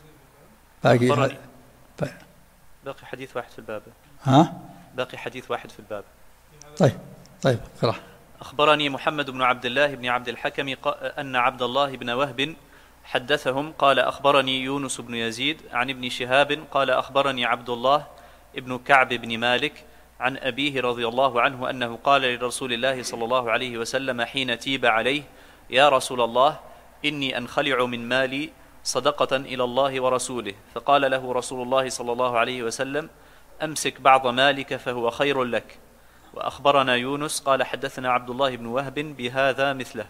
باقي حديث واحد في الباب. باقي حديث واحد في الباب. طيب اقرأ. أخبرني محمد بن عبد الله بن عبد الحكم أن عبد الله بن وهب حدثهم قال أخبرني يونس بن يزيد عن ابن شهاب قال أخبرني عبد الله ابن كعب بن مالك عن أبيه رضي الله عنه أنه قال لرسول الله صلى الله عليه وسلم حين تيب عليه: يا رسول الله إني أنخلع من مالي صدقة إلى الله ورسوله. فقال له رسول الله صلى الله عليه وسلم: أمسك بعض مالك فهو خير لك. وأخبرنا يونس قال حدثنا عبد الله بن وهب بهذا مثله.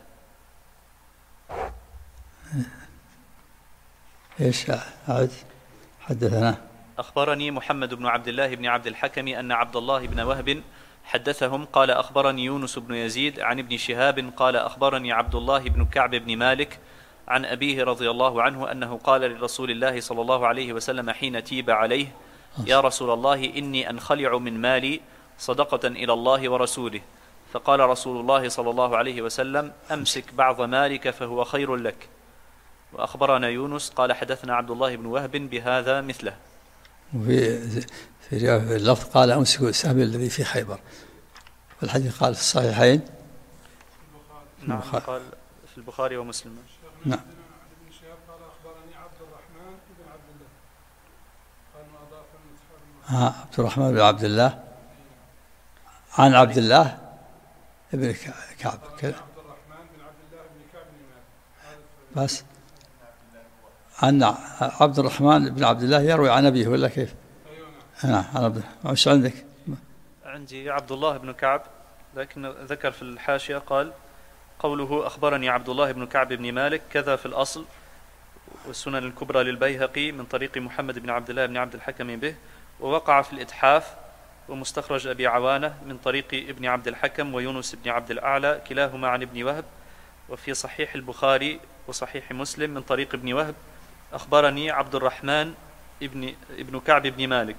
إيش عاد حدثنا؟ أخبرني محمد بن عبد الله بن عبد الحكم أن عبد الله بن وهب حدثهم قال أخبرني يونس بن يزيد عن ابن شهاب قال أخبرني عبد الله بن كعب بن مالك عن أبيه رضي الله عنه أنه قال لرسول الله صلى الله عليه وسلم حين تيب عليه: يا رسول الله إني أنخلع من مالي صدقة إلى الله ورسوله. فقال رسول الله صلى الله عليه وسلم: أمسك بعض مالك فهو خير لك. وأخبرنا يونس قال حدثنا عبد الله بن وهب بهذا مثله. وفي اللفظ قال: أمسك سهمي الذي في خيبر. والحديث قال في الصحيحين. نعم قال في البخاري ومسلم. نعم. ابن شهاب قال أخبرني عبد الرحمن بن عبد الله قال ما أضاف من أصحاب عبد الرحمن بن عبد الله عن عبد الله ابن كعب كذا. عبد الرحمن بن عبد الله بن كعب بن مالك. بس عن عبد الرحمن بن عبد الله يروي عن أبيه ولا كيف؟ أيوة عن عبد الله. وش عندك؟ عندي عبد الله بن كعب، لكن ذكر في الحاشية قال قوله أخبرني عبد الله بن كعب بن مالك كذا في الأصل والسنن الكبرى للبيهقي من طريق محمد بن عبد الله بن عبد الحكم به، ووقع في الإتحاف ومستخرج أبي عوانة من طريق ابن عبد الحكم ويونس بن عبد الأعلى كلاهما عن ابن وهب. وفي صحيح البخاري وصحيح مسلم من طريق ابن وهب أخبرني عبد الرحمن ابن كعب بن مالك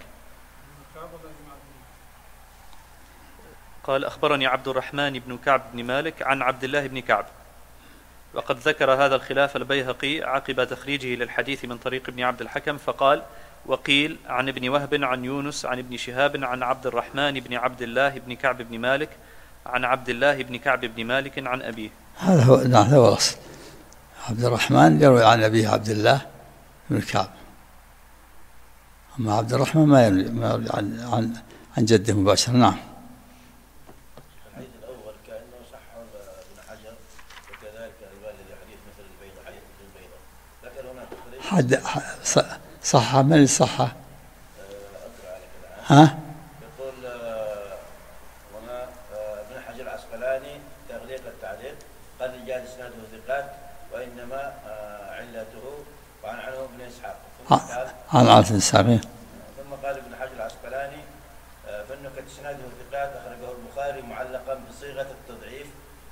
قال أخبرني عبد الرحمن بن كعب بن مالك عن عبد الله بن كعب. وقد ذكر هذا الخلاف البيهقي عقب تخريجه للحديث من طريق ابن عبد الحكم فقال: وقيل عن ابن وهب عن يونس عن ابن شهاب عن عبد الرحمن بن عبد الله بن كعب بن مالك عن عبد الله بن كعب بن مالك عن أبيه. هذا هو الأصل. عبد الرحمن يروي عن أبيه عبد الله بن كعب، أما عبد الرحمن ما يروي عن جده مباشرة. نعم. الحديث الأول كأنه صحه ابن حجر وكذلك الوالد حديث مثل البيضة حديث مثل البيضة، لكن هناك حد صحة من الصحة؟ أقرأ عليك الآن. يقول هنا ابن حجر العسقلاني تغليق التعليق قال رجال إسناده ثقات وإنما علته وعن عنه ابن إسحاق. عن عبد السامي. ثم قال ابن حجر العسقلاني فإنه إسناده ثقات أخرجه البخاري معلقا بصيغة التضعيف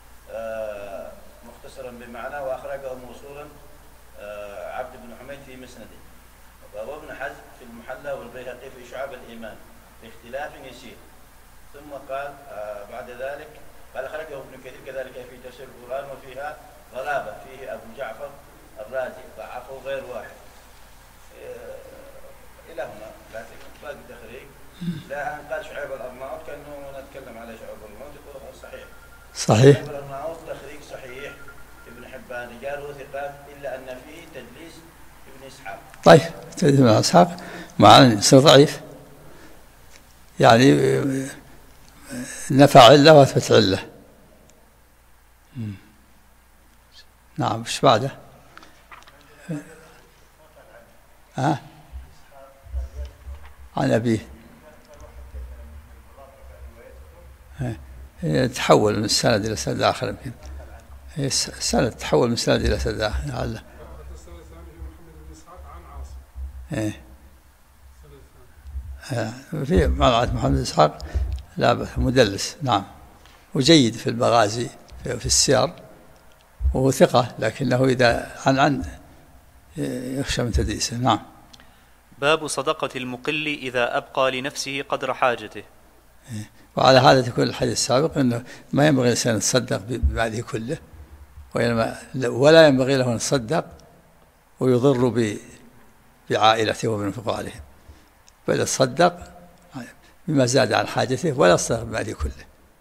مختصرا بمعنى، وأخرجه موصولا عبد بن حميد في مسنده، وابن حزم في المحلى والبيهقي في شعب الإيمان باختلاف يسير. ثم قال بعد ذلك قال أخرجه ابن كثير كذلك في تفسير القرآن وفيها غرابة فيه أبو جعفر الرازي ضعفه غير واحد إلى هنا، لكن باقي تخريج لا قال شعيب الأرناؤوط كأنه نتكلم على شعيب الأرناؤوط يقول صحيح. شعيب الأرناؤوط تخريج صحيح، ابن حبان رجاله ثقات إلا أن فيه تدليس ابن إسحاق. طيب تدليس ابن إسحاق مع يصير ضعيف، يعني نفى علة وأثبت علة. نعم. ايش بعده؟ عن أبيه تحول من السند إلى سند آخر. يمكن السند تحول من سند إلى سند آخر لعله. في معلومة محمد بن إسحاق لا بأس مدلس. نعم. وجيد في المغازي في السير وهو ثقة، لكنه إذا عن يخشى من تدليسه. نعم. باب صدقة المقل إذا أبقى لنفسه قدر حاجته. وعلى هذا تكون الحديث السابق أنه ما ينبغي الإنسان أن يتصدق بماله كله، ولا ينبغي له أن يتصدق ويضر بعائلته ومن فقراء، بل يتصدق بما زاد عن حاجته ولا يصدق بماله كله.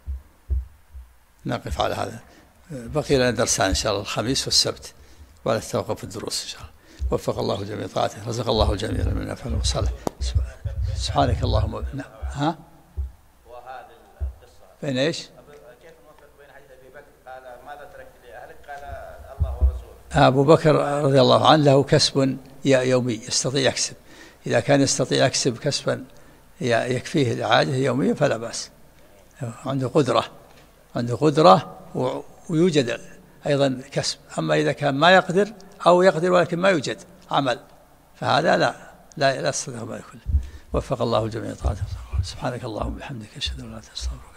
نقف على هذا. بقي لنا درسان إن شاء الله، الخميس والسبت، ولا توقف الدروس إن شاء الله. وفق الله جميع طاعته، رزق الله الجميع من نفعل وصالح. سبحانك اللهم. ها؟ وهذه القصة بين ايش؟ كيف نوفق بين حديث أبي بكر قال ماذا تركت لأهلك؟ قال الله ورسوله. أبو بكر رضي الله عنه له كسب يومي يستطيع يكسب، إذا كان يستطيع يكسب كسبا يكفيه العاجة يوميا فلا بأس، عنده قدرة ويوجد أيضا كسب. أما إذا كان ما يقدر أو يقدر ولكن ما يوجد عمل فهذا لا يستطيع ما يكون. وفق الله الجميع طاعته. سبحانك اللهم وبحمدك أشهد أن لا إله إلا أنت أستغفرك.